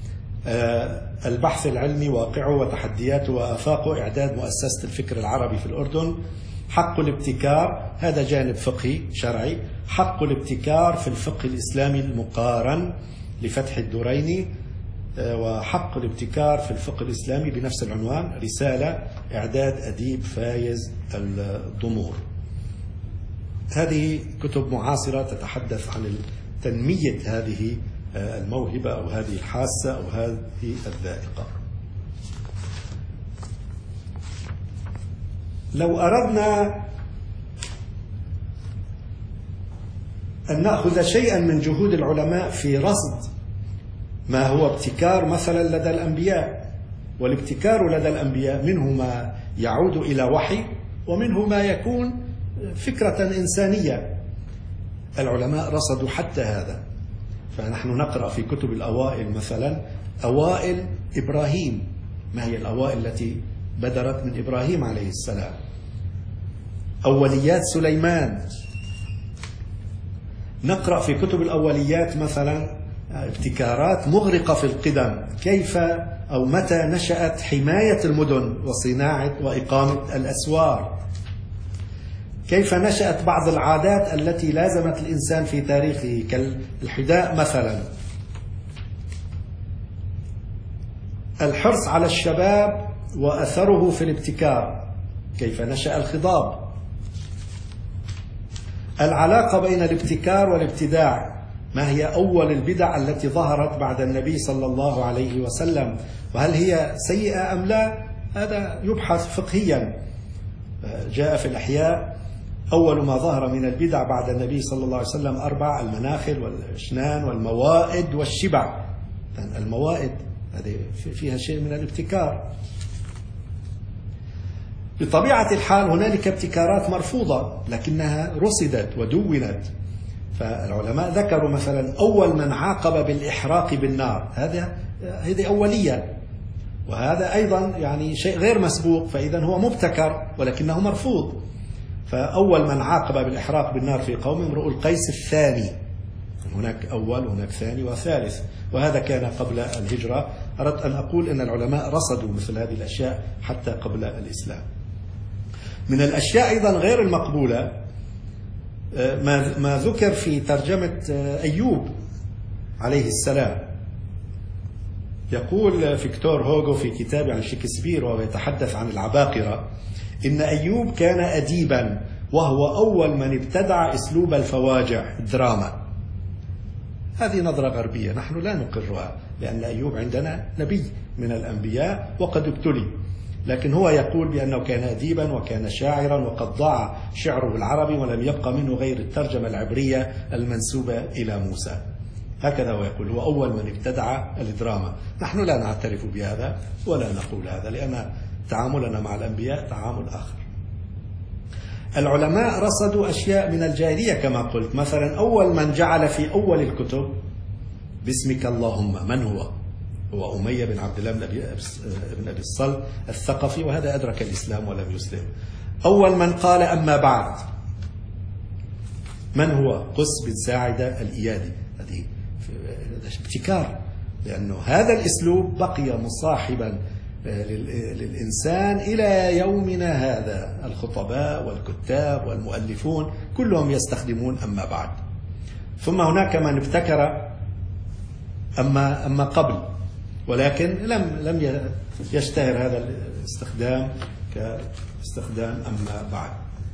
البحث العلمي، واقعه وتحدياته وآفاقه، إعداد مؤسسة الفكر العربي في الأردن. حق الابتكار، هذا جانب فقهي شرعي. حق الابتكار في الفقه الإسلامي المقارن لفتح الدريني. وحق الابتكار في الفقه الإسلامي بنفس العنوان، رسالة، إعداد أديب فايز الضمور. هذه كتب معاصرة تتحدث عن تنمية هذه الموهبة أو هذه الحاسة أو هذه الذائقة. لو أردنا أن نأخذ شيئا من جهود العلماء في رصد ما هو ابتكار مثلا لدى الأنبياء، والابتكار لدى الأنبياء منه ما يعود إلى وحي، ومنه ما يكون فكرة إنسانية. العلماء رصدوا حتى هذا. فنحن نقرأ في كتب الأوائل مثلا أوائل إبراهيم، ما هي الأوائل التي بدرت من إبراهيم عليه السلام. أوليات سليمان. نقرأ في كتب الأوليات مثلا ابتكارات مغرقة في القدم، كيف أو متى نشأت حماية المدن وصناعة وإقامة الأسوار، كيف نشأت بعض العادات التي لازمت الإنسان في تاريخه كالحداء مثلا. الحرص على الشباب وأثره في الابتكار، كيف نشأ الخضاب. العلاقة بين الابتكار والابتداع، ما هي أول البدع التي ظهرت بعد النبي صلى الله عليه وسلم، وهل هي سيئة أم لا؟ هذا يبحث فقهيا. جاء في الأحياء أول ما ظهر من البدع بعد النبي صلى الله عليه وسلم 4: المناخل والأشنان والموائد والشبع. الموائد هذه فيها شيء من الابتكار. بطبيعة الحال هنالك ابتكارات مرفوضة لكنها رصدت ودونت. فالعلماء ذكروا مثلا أول من عاقب بالإحراق بالنار، هذه أولية، وهذا أيضا يعني شيء غير مسبوق، فإذا هو مبتكر ولكنه مرفوض. فأول من عاقب بالإحراق بالنار في قوم امرؤ القيس الثاني، هناك أول وهناك ثاني وثالث، وهذا كان قبل الهجرة. أردت أن أقول أن العلماء رصدوا مثل هذه الأشياء حتى قبل الإسلام. من الأشياء أيضا غير المقبولة ما ذكر في ترجمة أيوب عليه السلام. يقول فيكتور هوغو في كتابه عن شكسبير وهو يتحدث عن العباقرة إن أيوب كان أديبا وهو أول من ابتدع أسلوب الفواجع الدراما. هذه نظرة غربية نحن لا نقرها، لأن أيوب عندنا نبي من الأنبياء وقد ابتلي، لكن هو يقول بأنه كان أديبا وكان شاعرا وقد ضاع شعره العربي ولم يبقى منه غير الترجمة العبرية المنسوبة إلى موسى. هكذا هو يقول، هو أول من ابتدع الدراما. نحن لا نعترف بهذا ولا نقول هذا، لأن تعاملنا مع الأنبياء تعامل آخر. العلماء رصدوا أشياء من الجاهلية كما قلت، مثلا أول من جعل في أول الكتب باسمك اللهم من هو؟ هو أمية بن عبد الله بن أبي الصلت الثقفي، وهذا أدرك الإسلام ولم يسلم. أول من قال أما بعد من هو؟ قس بن ساعدة الإيادي. هذه ابتكار، لأنه هذا الأسلوب بقي مصاحبا للإنسان إلى يومنا هذا. الخطباء والكتاب والمؤلفون كلهم يستخدمون أما بعد. ثم هناك من ابتكر أما قبل، ولكن لم يشتهر هذا الاستخدام كاستخدام أما بعد.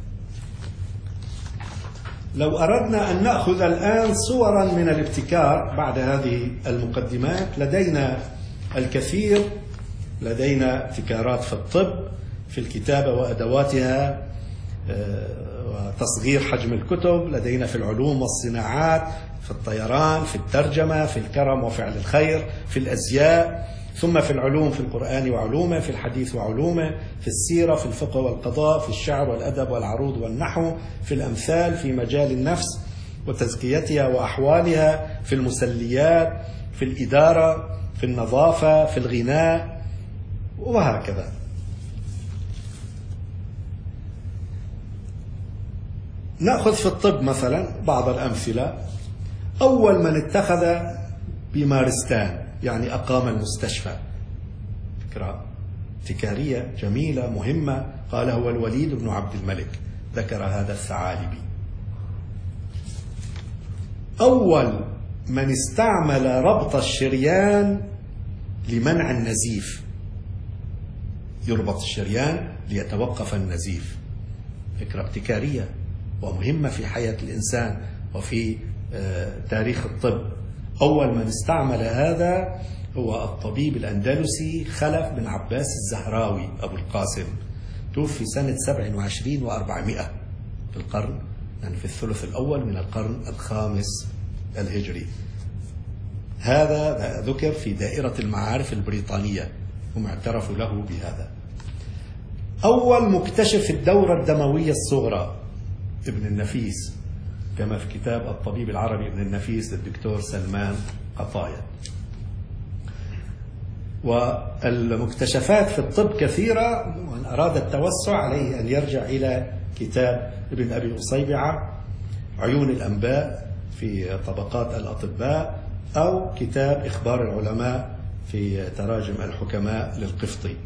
لو أردنا أن نأخذ الآن صورا من الابتكار بعد هذه المقدمات، لدينا الكثير. لدينا ابتكارات في الطب، في الكتابة وأدواتها وتصغير حجم الكتب. لدينا في العلوم والصناعات، في الطيران، في الترجمة، في الكرم وفعل الخير، في الأزياء. ثم في العلوم، في القرآن وعلومه، في الحديث وعلومه، في السيرة، في الفقه والقضاء، في الشعر والأدب والعروض والنحو، في الأمثال، في مجال النفس وتزكيتها وأحوالها، في المسليات، في الإدارة، في النظافة، في الغناء، وهكذا. نأخذ في الطب مثلا بعض الأمثلة. أول من اتخذ بمارستان، يعني أقام المستشفى، فكرة ابتكارية جميلة مهمة، قال هو الوليد بن عبد الملك، ذكر هذا الثعالبي. أول من استعمل ربط الشريان لمنع النزيف، يربط الشريان ليتوقف النزيف، فكرة ابتكارية ومهمة في حياة الإنسان وفي تاريخ الطب. أول من استعمل هذا هو الطبيب الأندلسي خلف بن عباس الزهراوي أبو القاسم، توفي سنة 27 و400 في القرن، يعني في الثلث الأول من القرن الخامس الهجري. هذا ذكر في دائرة المعارف البريطانية، هم اعترفوا له بهذا. أول مكتشف الدورة الدموية الصغرى ابن النفيس، كما في كتاب الطبيب العربي ابن النفيس للدكتور سلمان قطايا. والمكتشفات في الطب كثيرة، ومن أراد التوسع عليه أن يرجع إلى كتاب ابن أبي أصيبعة عيون الأنباء في طبقات الأطباء، أو كتاب إخبار العلماء في تراجم الحكماء للقفطي.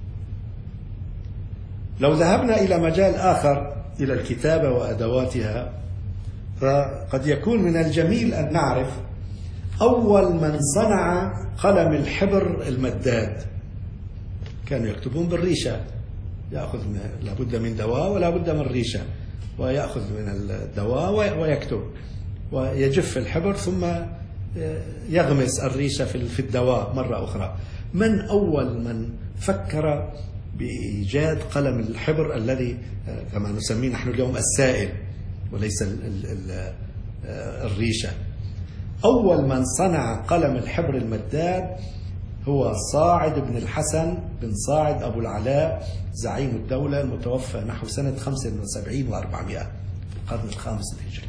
لو ذهبنا إلى مجال آخر، إلى الكتابة وأدواتها، فقد يكون من الجميل أن نعرف أول من صنع قلم الحبر المداد. كانوا يكتبون بالريشة، يأخذ لابد من دواء ولا بد من ريشة، ويأخذ من الدواء ويكتب ويجف الحبر ثم يغمس الريشة في الدواء مرة أخرى. من أول من فكر بإيجاد قلم الحبر الذي كما نسميه نحن اليوم السائل وليس الريشة؟ أول من صنع قلم الحبر المداد هو صاعد بن الحسن بن صاعد أبو العلاء زعيم الدولة، المتوفى نحو سنة 75 و400 في القرن الخامس الهجري.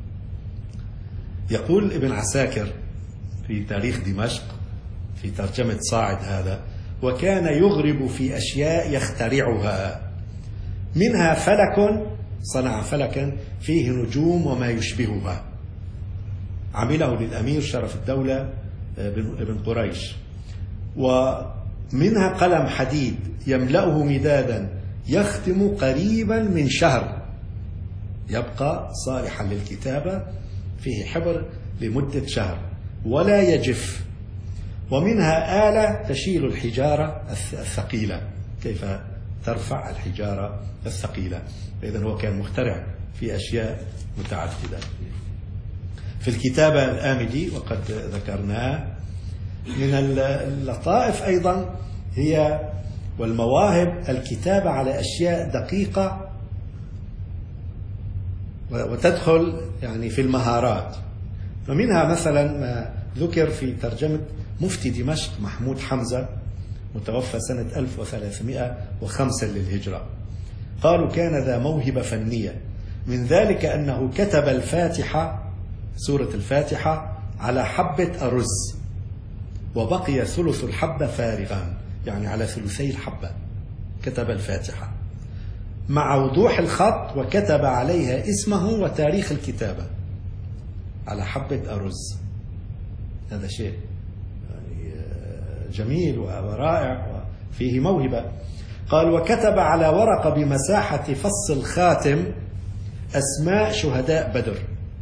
يقول ابن عساكر في تاريخ دمشق في ترجمة صاعد هذا: وكان يغرب في أشياء يخترعها، منها فلك، صنع فلكا فيه نجوم وما يشبهها. عمله للأمير شرف الدولة بن قريش، ومنها قلم حديد يملأه مدادا يختم قريبا من شهر، يبقى صالحا للكتابة، فيه حبر لمدة شهر ولا يجف. ومنها آلة تشيل الحجارة الثقيلة، كيف ترفع الحجارة الثقيلة. إذن هو كان مخترع في أشياء متعددة. في الكتابة الآمدي وقد ذكرناه. من اللطائف أيضا هي والمواهب الكتابة على أشياء دقيقة وتدخل يعني في المهارات. ومنها مثلا ما ذكر في ترجمة مفتي دمشق محمود حمزة متوفى سنة 1305 للهجرة. قالوا كان ذا موهبة فنية، من ذلك أنه كتب الفاتحة، سورة الفاتحة، على حبة أرز، وبقي ثلث الحبة فارغا، يعني على ثلثي الحبة كتب الفاتحة مع وضوح الخط، وكتب عليها اسمه وتاريخ الكتابة على حبة أرز. هذا شيء يعني جميل ورائع وفيه موهبة. قال وكتب على ورقة بمساحة فص الخاتم أسماء شهداء بدر،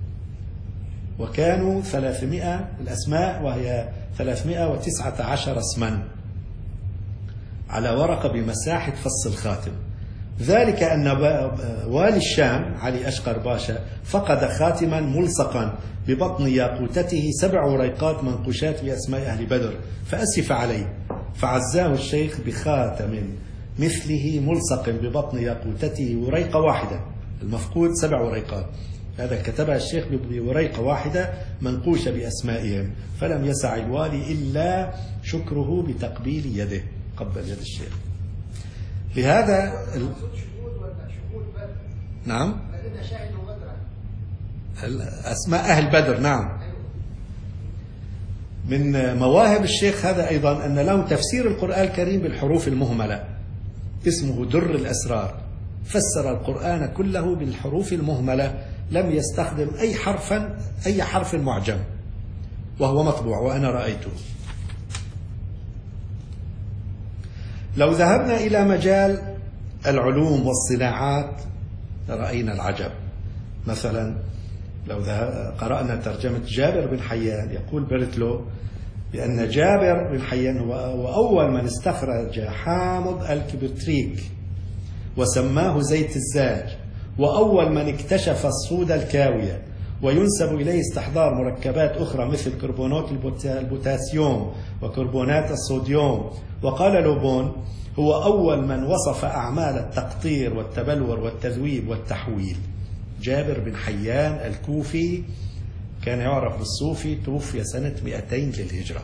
وكانوا 300 الأسماء، وهي 319 اسما على ورقة بمساحة فص الخاتم. ذلك أن والي الشام علي أشقر باشا فقد خاتما ملصقا ببطن ياقوتته 7 وريقات منقوشات بأسماء أهل بدر، فأسف عليه، فعزاه الشيخ بخاتم مثله ملصق ببطن ياقوتته وريقة واحدة، المفقود 7 وريقات. هذا كتبها الشيخ بوريقة واحدة منقوشة بأسمائهم، فلم يسع الوالي إلا شكره بتقبيل يده، قبل يد الشيخ. لهذا نعم أسماء أهل بدر. نعم، من مواهب الشيخ هذا أيضا أن له تفسير القرآن الكريم بالحروف المهملة، اسمه در الأسرار، فسر القرآن كله بالحروف المهملة، لم يستخدم أي حرف معجم، وهو مطبوع وأنا رأيته. لو ذهبنا إلى مجال العلوم والصناعات رأينا العجب. مثلا لو قرأنا ترجمة جابر بن حيان، يقول بيرتلو بأن جابر بن حيان هو أول من استخرج حامض الكبريتيك وسماه زيت الزاج، وأول من اكتشف الصودا الكاوية، وينسب إليه استحضار مركبات أخرى مثل كربونات البوتاسيوم وكربونات الصوديوم. وقال لوبون هو أول من وصف أعمال التقطير والتبلور والتذويب والتحويل. جابر بن حيان الكوفي كان يعرف بالصوفي، توفي سنة 200 للهجرة.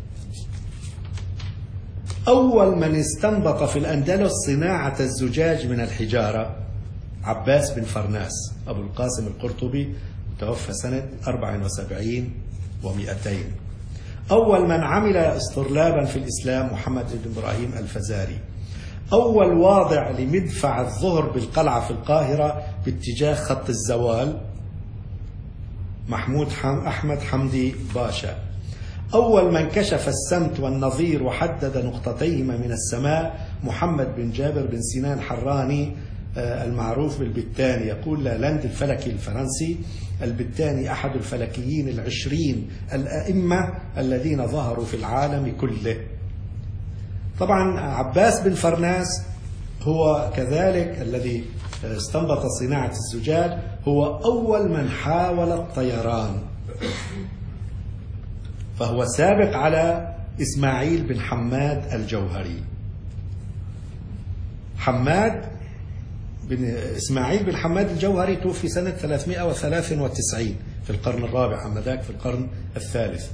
أول من استنبط في الأندلس صناعة الزجاج من الحجارة عباس بن فرناس أبو القاسم القرطبي، توفى سنة 74 و200. أول من عمل اسطرلابا في الإسلام محمد بن إبراهيم الفزاري. أول واضع لمدفع الظهر بالقلعة في القاهرة باتجاه خط الزوال محمود أحمد حمدي باشا. أول من كشف السمت والنظير وحدد نقطتيهما من السماء محمد بن جابر بن سنان حراني المعروف بالبتاني، يقول لالاند الفلكي الفرنسي البتاني أحد الفلكيين 20 الأئمة الذين ظهروا في العالم كله. طبعا عباس بن فرناس هو كذلك الذي استنبط صناعة الزجاج، هو أول من حاول الطيران، فهو سابق على إسماعيل بن حماد الجوهري. إسماعيل بن حماد الجوهري توفي سنة 393 في القرن الرابع، أما ذاك في القرن الثالث.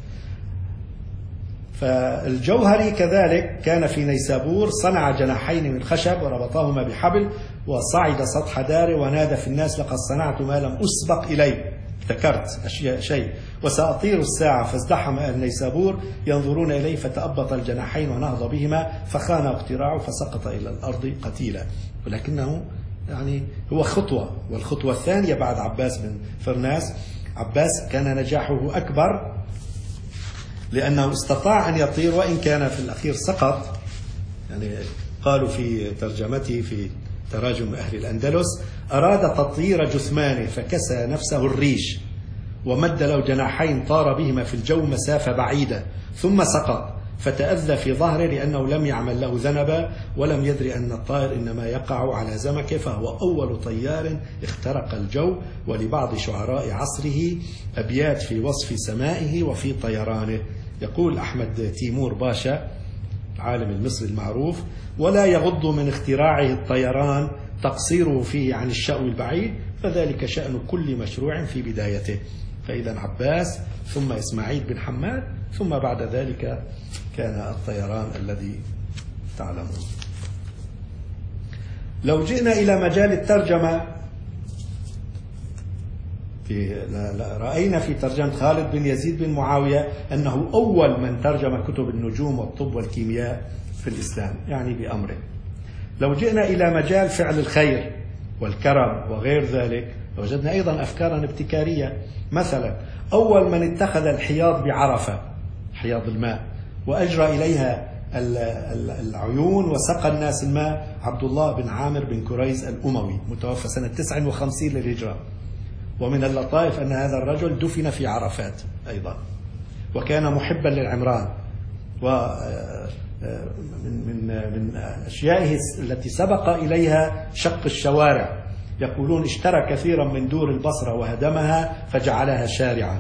فالجوهري كذلك كان في نيسابور، صنع جناحين من خشب وربطهما بحبل، وصعد سطح داره ونادى في الناس لقد صنعت ما لم أسبق إليه، ابتكرت شيء وسأطير الساعة. فازدحم أهل نيسابور ينظرون إليه، فتأبط الجناحين ونهض بهما، فخان اقتراعه فسقط إلى الأرض قتيلا. ولكنه يعني هو خطوة، والخطوة الثانية بعد عباس بن فرناس عباس كان نجاحه أكبر لأنه استطاع أن يطير، وإن كان في الأخير سقط. يعني قالوا في ترجمته في تراجم أهل الأندلس: أراد تطير جثمانه فكسى نفسه الريش ومد له جناحين طار بهما في الجو مسافة بعيدة ثم سقط فتأذى في ظهره لأنه لم يعمل له ذنبا ولم يدري أن الطائر إنما يقع على زمكه، فهو أول طيار اخترق الجو. ولبعض شعراء عصره أبيات في وصف سمائه وفي طيرانه. يقول أحمد تيمور باشا العالم المصري المعروف: ولا يغض من اختراعه الطيران تقصيره فيه عن الشأو البعيد، فذلك شأن كل مشروع في بدايته. فإذا عباس ثم إسماعيل بن حماد ثم بعد ذلك كان الطيران الذي تعلمون. لو جئنا إلى مجال الترجمة رأينا في ترجمة خالد بن يزيد بن معاوية أنه أول من ترجم كتب النجوم والطب والكيمياء في الإسلام، يعني بأمره. لو جئنا إلى مجال فعل الخير والكرم وغير ذلك وجدنا أيضا أفكارا ابتكارية. مثلا أول من اتخذ الحياض بعرفة، حياض الماء، وأجرى إليها العيون وسقى الناس الماء، عبد الله بن عامر بن كريز الأموي، متوفى سنة 59 للهجرة. ومن اللطائف أن هذا الرجل دفن في عرفات أيضا، وكان محبا للعمران. من أشيائه التي سبق إليها شق الشوارع. يقولون اشترى كثيرا من دور البصرة وهدمها فجعلها شارعا.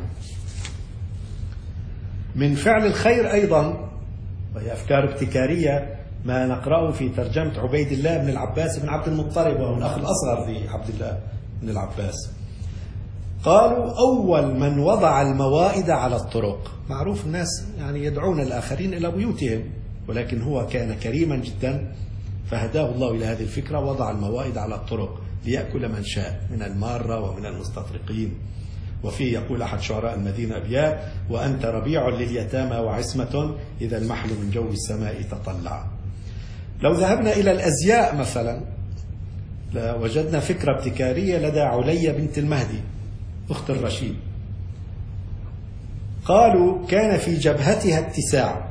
من فعل الخير أيضا وهي أفكار ابتكارية ما نقرأه في ترجمة عبيد الله بن العباس بن عبد المطلب، وهو الأخ الأصغر لعبد الله بن العباس. قالوا أول من وضع الموائد على الطرق. معروف الناس يعني يدعون الآخرين إلى بيوتهم، ولكن هو كان كريما جدا فهداه الله إلى هذه الفكرة، وضع الموائد على الطرق ليأكل من شاء من المارة ومن المستطرقين. وفيه يقول أحد شعراء المدينة أبيات: وأنت ربيع لليتامى وعصمة إذا المحل من جو السماء تطلع. لو ذهبنا إلى الأزياء مثلا وجدنا فكرة ابتكارية لدى علية بنت المهدي أخت الرشيد. قالوا كان في جبهتها اتساع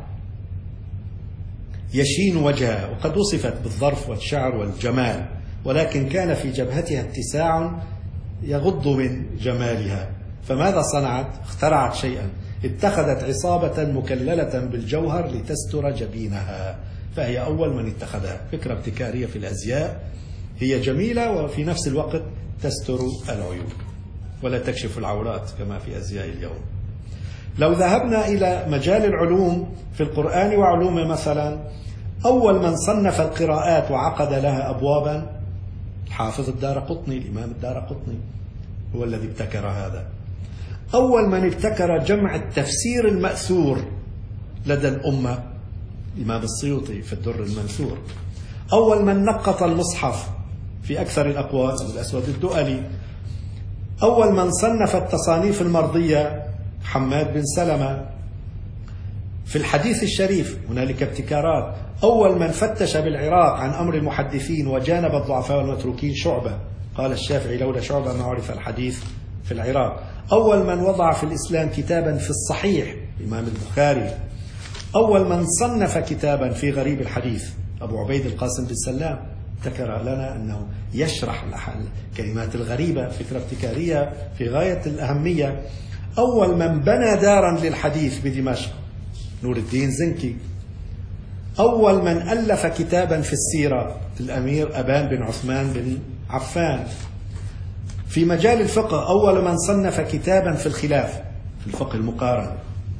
يشين وجهها، وقد وصفت بالظرف والشعر والجمال، ولكن كان في جبهتها اتساع يغض من جمالها. فماذا صنعت؟ اخترعت شيئا، اتخذت عصابة مكللة بالجوهر لتستر جبينها، فهي أول من اتخذها. فكرة ابتكارية في الأزياء، هي جميلة وفي نفس الوقت تستر العيوب ولا تكشف العورات كما في أزياء اليوم. لو ذهبنا إلى مجال العلوم في القرآن وعلومه مثلا، أول من صنف القراءات وعقد لها أبوابا حافظ الدارقطني، الإمام الدارقطني هو الذي ابتكر هذا. أول من ابتكر جمع التفسير المأثور لدى الأمة الإمام السيوطي في الدر المنثور. أول من نقط المصحف في أكثر الأقوال أبو الأسود الدؤلي. أول من صنف التصانيف المرضية حماد بن سلمة. في الحديث الشريف هنالك ابتكارات. أول من فتش بالعراق عن أمر المحدثين وجانب الضعفاء والمتروكين شعبة، قال الشافعي لولا شعبة ما عرف الحديث في العراق. أول من وضع في الإسلام كتابا في الصحيح الإمام البخاري. أول من صنف كتابا في غريب الحديث أبو عبيد القاسم بن سلام، ذكر لنا أنه يشرح الكلمات الغريبة، فكرة ابتكارية في غاية الأهمية. أول من بنى دارا للحديث بدمشق نور الدين زنكي. أول من ألف كتابا في السيرة الأمير أبان بن عثمان بن عفان. في مجال الفقه أول من صنف كتابا في الخلاف في الفقه المقارن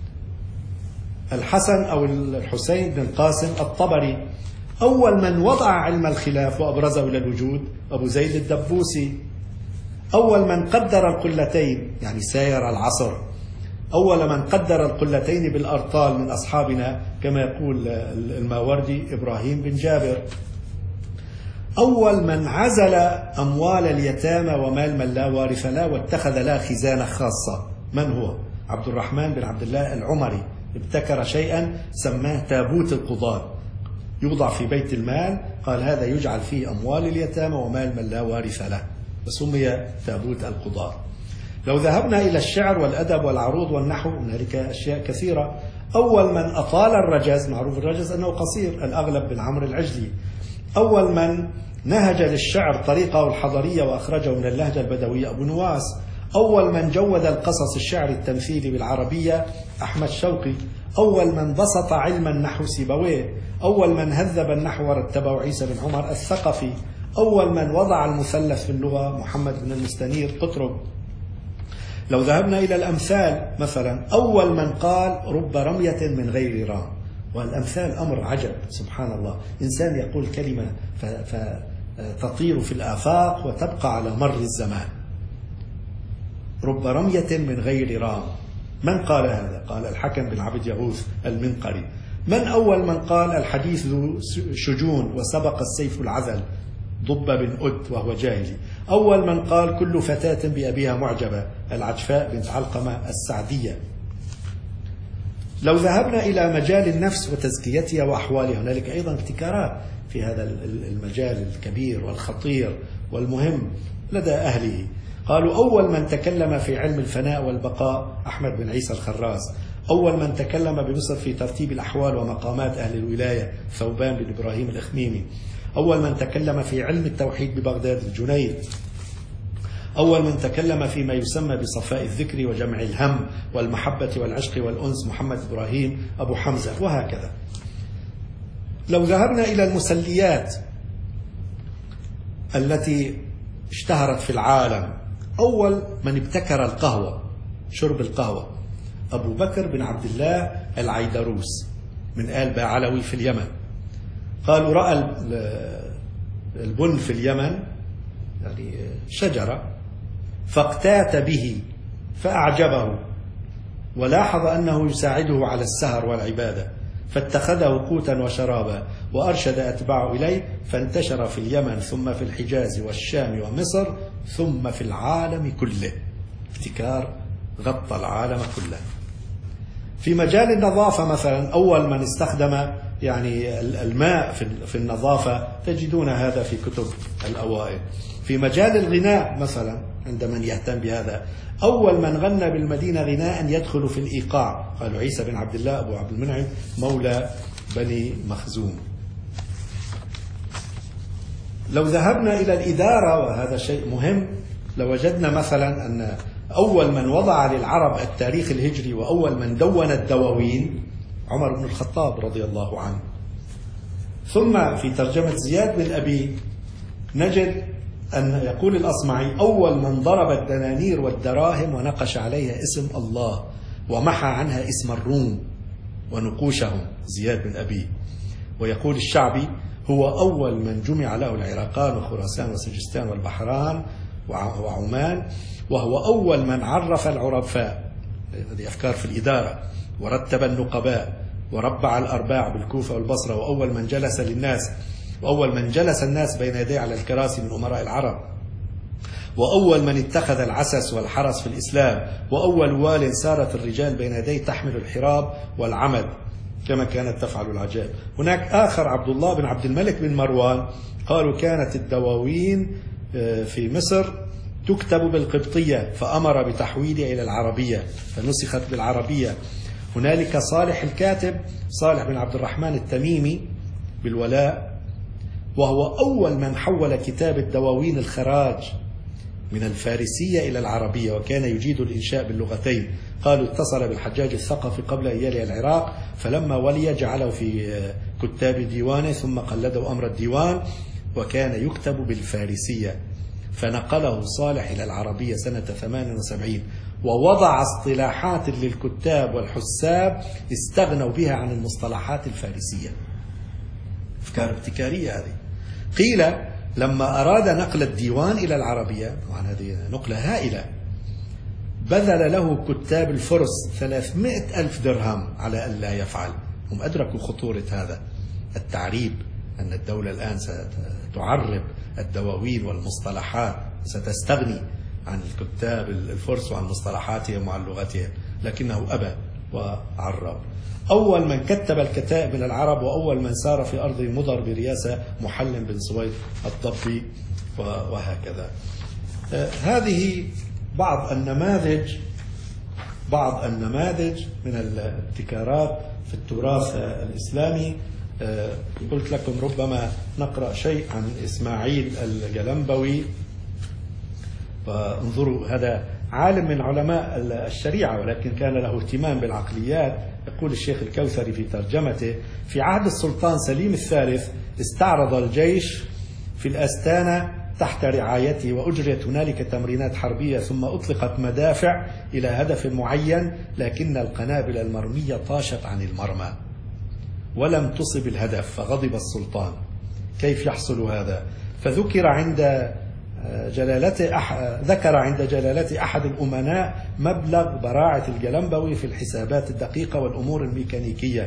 الحسن أو الحسين بن القاسم الطبري. أول من وضع علم الخلاف وأبرزه إلى الوجود أبو زيد الدبوسي. أول من قدر القلتين يعني ساير العصر. أول من قدر القلتين بالأرطال من أصحابنا كما يقول الماوردي إبراهيم بن جابر. أول من عزل أموال اليتامى ومال من لا وارث له واتخذ لها خزانة خاصة. من هو؟ عبد الرحمن بن عبد الله العمري. ابتكر شيئا سماه تابوت القضاة، يوضع في بيت المال، قال هذا يجعل فيه أموال اليتامى ومال من لا وارث له، وسمي تابوت القضاة. لو ذهبنا إلى الشعر والأدب والعروض والنحو هنالك أشياء كثيرة. أول من أطال الرجز، معروف الرجز أنه قصير، الأغلب بن عمرو العجلي. أول من نهج للشعر طريقه الحضرية وأخرجه من اللهجة البدوية أبو نواس. أول من جود القصص الشعري التمثيلي بالعربية أحمد شوقي. أول من بسط علم النحو سيبويه. أول من هذب النحو ورتبه عيسى بن عمر الثقفي. أول من وضع المثلث في اللغة محمد بن المستنير قطرب. لو ذهبنا إلى الأمثال مثلا، أول من قال رب رمية من غير رام. والأمثال أمر عجب سبحان الله، إنسان يقول كلمة فتطير في الآفاق وتبقى على مر الزمان. رب رمية من غير رام، من قال هذا؟ قال الحكم بن عبد يغوث المنقري. من أول من قال الحديث ذو شجون وسبق السيف العذل؟ ضب بن أد وهو جاهلي. أول من قال كل فتاة بأبيها معجبة؟ العجفاء بنت علقمة السعدية. لو ذهبنا إلى مجال النفس وتزكيتها وأحوالها، هنالك أيضا ابتكارات في هذا المجال الكبير والخطير والمهم لدى أهله. قالوا أول من تكلم في علم الفناء والبقاء أحمد بن عيسى الخراز. أول من تكلم بمصر في ترتيب الأحوال ومقامات أهل الولاية ثوبان بن إبراهيم الإخميمي. أول من تكلم في علم التوحيد ببغداد الجنيد. أول من تكلم فيما يسمى بصفاء الذكر وجمع الهم والمحبة والعشق والأنس محمد إبراهيم أبو حمزة، وهكذا. لو ذهبنا إلى المسليات التي اشتهرت في العالم، أول من ابتكر القهوة، شرب القهوة، أبو بكر بن عبد الله العيدروس من آل باعلوي في اليمن. قالوا رأى البن في اليمن يعني شجرة فاقتات به فأعجبه، ولاحظ أنه يساعده على السهر والعبادة، فاتخذه قوتا وشرابا وأرشد أتباعه إليه، فانتشر في اليمن ثم في الحجاز والشام ومصر ثم في العالم كله. ابتكار غطى العالم كله. في مجال النظافة مثلا، أول من استخدم يعني الماء في النظافة، تجدون هذا في كتب الأوائل. في مجال الغناء مثلا، عند من يهتم بهذا، أول من غنى بالمدينة غناء يدخل في الإيقاع، قالوا عيسى بن عبد الله أبو عبد المنعم مولى بني مخزوم. لو ذهبنا إلى الإدارة، وهذا شيء مهم، لوجدنا مثلا أن أول من وضع للعرب التاريخ الهجري وأول من دون الدواوين عمر بن الخطاب رضي الله عنه. ثم في ترجمة زياد بن أبي نجد أن يقول الأصمعي أول من ضرب الدنانير والدراهم ونقش عليها اسم الله ومحى عنها اسم الروم ونقوشهم زياد بن أبي. ويقول الشعبي هو أول من جمع له العراقان وخراسان وسجستان والبحران وعمان، وهو أول من عرف العرفاء، هذه أفكار في الإدارة، ورتب النقباء وربع الأرباع بالكوفة والبصرة، وأول من جلس للناس، وأول من جلس الناس بين يديه على الكراسي من أمراء العرب، وأول من اتخذ العسس والحرس في الإسلام، وأول وال سارت الرجال بين يديه تحمل الحراب والعمد كما كانت تفعل العجائب. هناك آخر عبد الله بن عبد الملك بن مروان، قالوا كانت الدواوين في مصر تكتب بالقبطية فأمر بتحويلها إلى العربية فنسخت بالعربية. هنالك صالح الكاتب، صالح بن عبد الرحمن التميمي بالولاء، وهو أول من حول كتاب الدواوين الخراج من الفارسية إلى العربية، وكان يجيد الإنشاء باللغتين. قالوا اتصل بالحجاج الثقفي قبل أن يلي العراق، فلما ولي جعله في كتاب ديوانه ثم قلده أمر الديوان، وكان يكتب بالفارسية، فنقله صالح إلى العربية سنة 78، ووضع اصطلاحات للكتاب والحساب استغنوا بها عن المصطلحات الفارسية. أفكار ابتكارية هذه. قيل لما أراد نقل الديوان إلى العربية، طبعا هذه نقلة هائلة، بذل له كتاب الفرس 300,000 درهم على أن لا يفعل. هم أدركوا خطورة هذا التعريب، أن الدولة الآن ستعرب الدواوين والمصطلحات، ستستغني عن الكتاب الفرس وعن مصطلحاتهم وعن لغتهم، لكنه أبى وعرب. أول من كتب الكتائب من العرب وأول من سار في أرض مضر برياسة محلم بن سويد الضبي، وهكذا. هذه بعض النماذج من الابتكارات في التراث الإسلامي. قلت لكم ربما نقرأ شيء عن إسماعيل الجلنبوي. فانظروا، هذا عالم من علماء الشريعة ولكن كان له اهتمام بالعقليات. يقول الشيخ الكوثري في ترجمته: في عهد السلطان سليم الثالث استعرض الجيش في الأستانة تحت رعايته، وأجريت هنالك تمرينات حربية، ثم أطلقت مدافع إلى هدف معين، لكن القنابل المرمية طاشت عن المرمى ولم تصب الهدف، فغضب السلطان. كيف يحصل هذا؟ فذكر عند جلالته أحد الأمناء مبلغ براعة الجلنبوي في الحسابات الدقيقة والأمور الميكانيكية،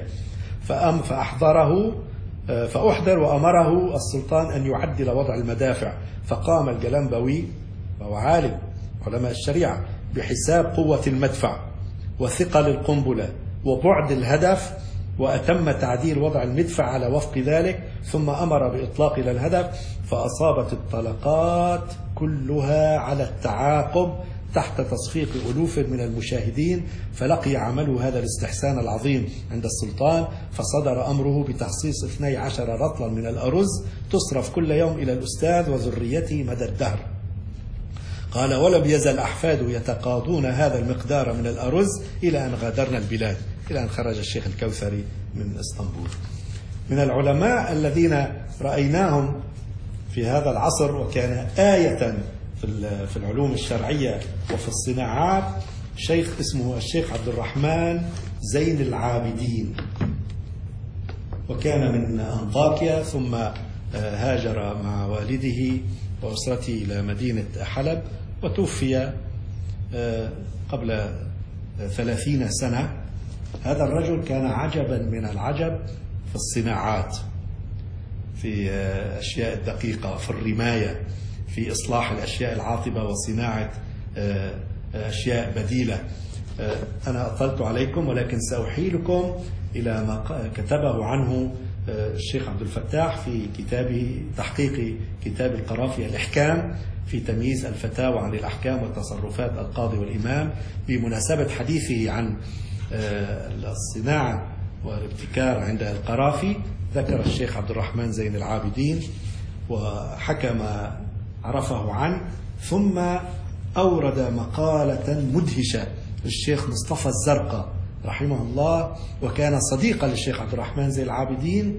فأحضر وأمره السلطان أن يعدل وضع المدافع. فقام الجلنبوي وهو عالم علماء الشريعة بحساب قوة المدفع وثقل القنبلة وبعد الهدف، وأتم تعديل وضع المدفع على وفق ذلك، ثم أمر بإطلاق إلى الهدف، فأصابت الطلقات كلها على التعاقب تحت تصفيق ألوف من المشاهدين، فلقي عمله هذا الاستحسان العظيم عند السلطان، فصدر أمره بتخصيص 12 رطلا من الأرز تصرف كل يوم إلى الأستاذ وذريته مدى الدهر. قال: ولم يزل أحفاده يتقاضون هذا المقدار من الأرز إلى أن غادرنا البلاد، إلى أن خرج الشيخ الكوثري من اسطنبول. من العلماء الذين رأيناهم في هذا العصر وكان آية في العلوم الشرعية وفي الصناعات شيخ اسمه الشيخ عبد الرحمن زين العابدين، وكان من أنطاكيا، ثم هاجر مع والده وأسرته إلى مدينة حلب، وتوفي قبل 30 سنة. هذا الرجل كان عجبا من العجب في الصناعات، في أشياء الدقيقة، في الرماية، في إصلاح الأشياء العاطبة وصناعة أشياء بديلة. أنا أطلت عليكم ولكن سأحيلكم إلى ما كتبه عنه الشيخ عبد الفتاح في كتابه تحقيق كتاب القرافي الإحكام في تمييز الفتاوى عن الأحكام وتصرفات القاضي والإمام، بمناسبة حديثه عن الصناعة والابتكار عند القرافي. ذكر الشيخ عبد الرحمن زين العابدين وحكى ما عرفه عنه، ثم أورد مقالة مدهشة للشيخ مصطفى الزرقاء رحمه الله، وكان صديقا للشيخ عبد الرحمن زين العابدين،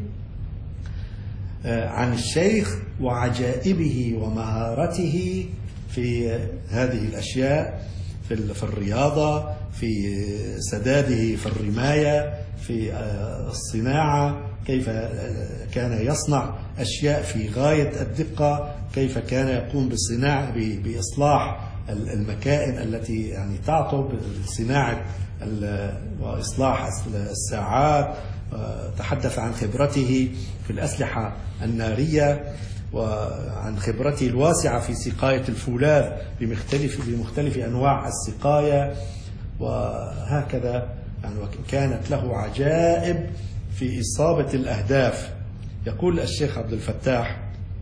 عن الشيخ وعجائبه ومهارته في هذه الأشياء، في الرياضة، في سداده في الرماية، في الصناعة، كيف كان يصنع أشياء في غاية الدقة، كيف كان يقوم بإصلاح المكائن التي يعني تعطب، صناعة وإصلاح الساعات. تحدث عن خبرته في الأسلحة النارية، وعن خبرته الواسعة في سقاية الفولاذ بمختلف أنواع السقاية، وهكذا يعني كانت له عجائب في إصابة الأهداف. يقول الشيخ عبد الفتاح،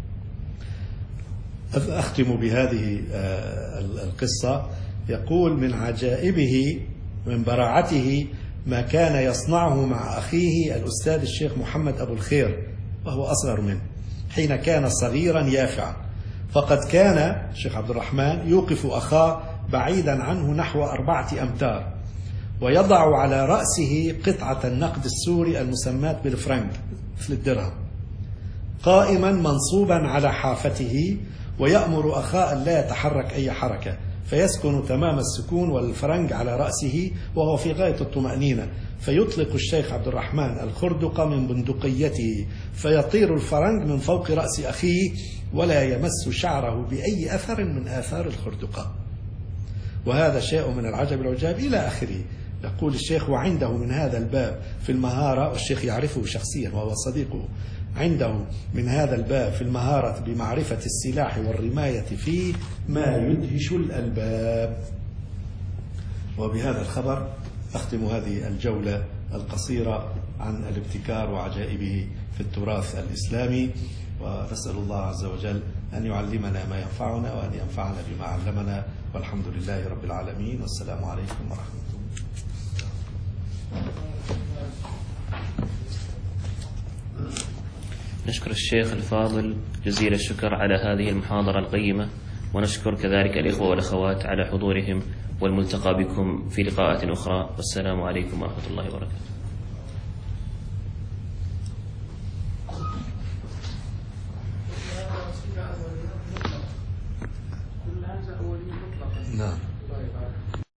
أختم بهذه القصة، يقول: من عجائبه من براعته ما كان يصنعه مع أخيه الأستاذ الشيخ محمد أبو الخير وهو أصغر منه، حين كان صغيرا يافعا، فقد كان الشيخ عبد الرحمن يوقف أخاه بعيدا عنه نحو 4 أمتار، ويضع على رأسه قطعة النقد السوري المسماة بالفرنك مثل الدرهم، قائما منصوبا على حافته، ويأمر أخاه أن لا يتحرك أي حركة، فيسكن تمام السكون والفرنج على رأسه وهو في غاية الطمأنينة، فيطلق الشيخ عبد الرحمن الخردقة من بندقيته، فيطير الفرنج من فوق رأس أخيه ولا يمس شعره بأي أثر من آثار الخردقة. وهذا شيء من العجب العجاب إلى آخره. يقول الشيخ: وعنده من هذا الباب في المهارة، والشيخ يعرفه شخصيا وهو صديقه، عنده من هذا الباب في المهارة بمعرفة السلاح والرماية فيه ما يدهش الألباب. وبهذا الخبر أختم هذه الجولة القصيرة عن الابتكار وعجائبه في التراث الإسلامي، ونسأل الله عز وجل أن يعلمنا ما ينفعنا وأن ينفعنا بما علمنا، والحمد لله رب العالمين، والسلام عليكم ورحمة الله. نشكر الشيخ الفاضل جزيل الشكر على هذه المحاضرة القيمة، ونشكر كذلك الإخوة والأخوات على حضورهم، والملتقى بكم في لقاءات أخرى، والسلام عليكم ورحمة الله وبركاته. نعم.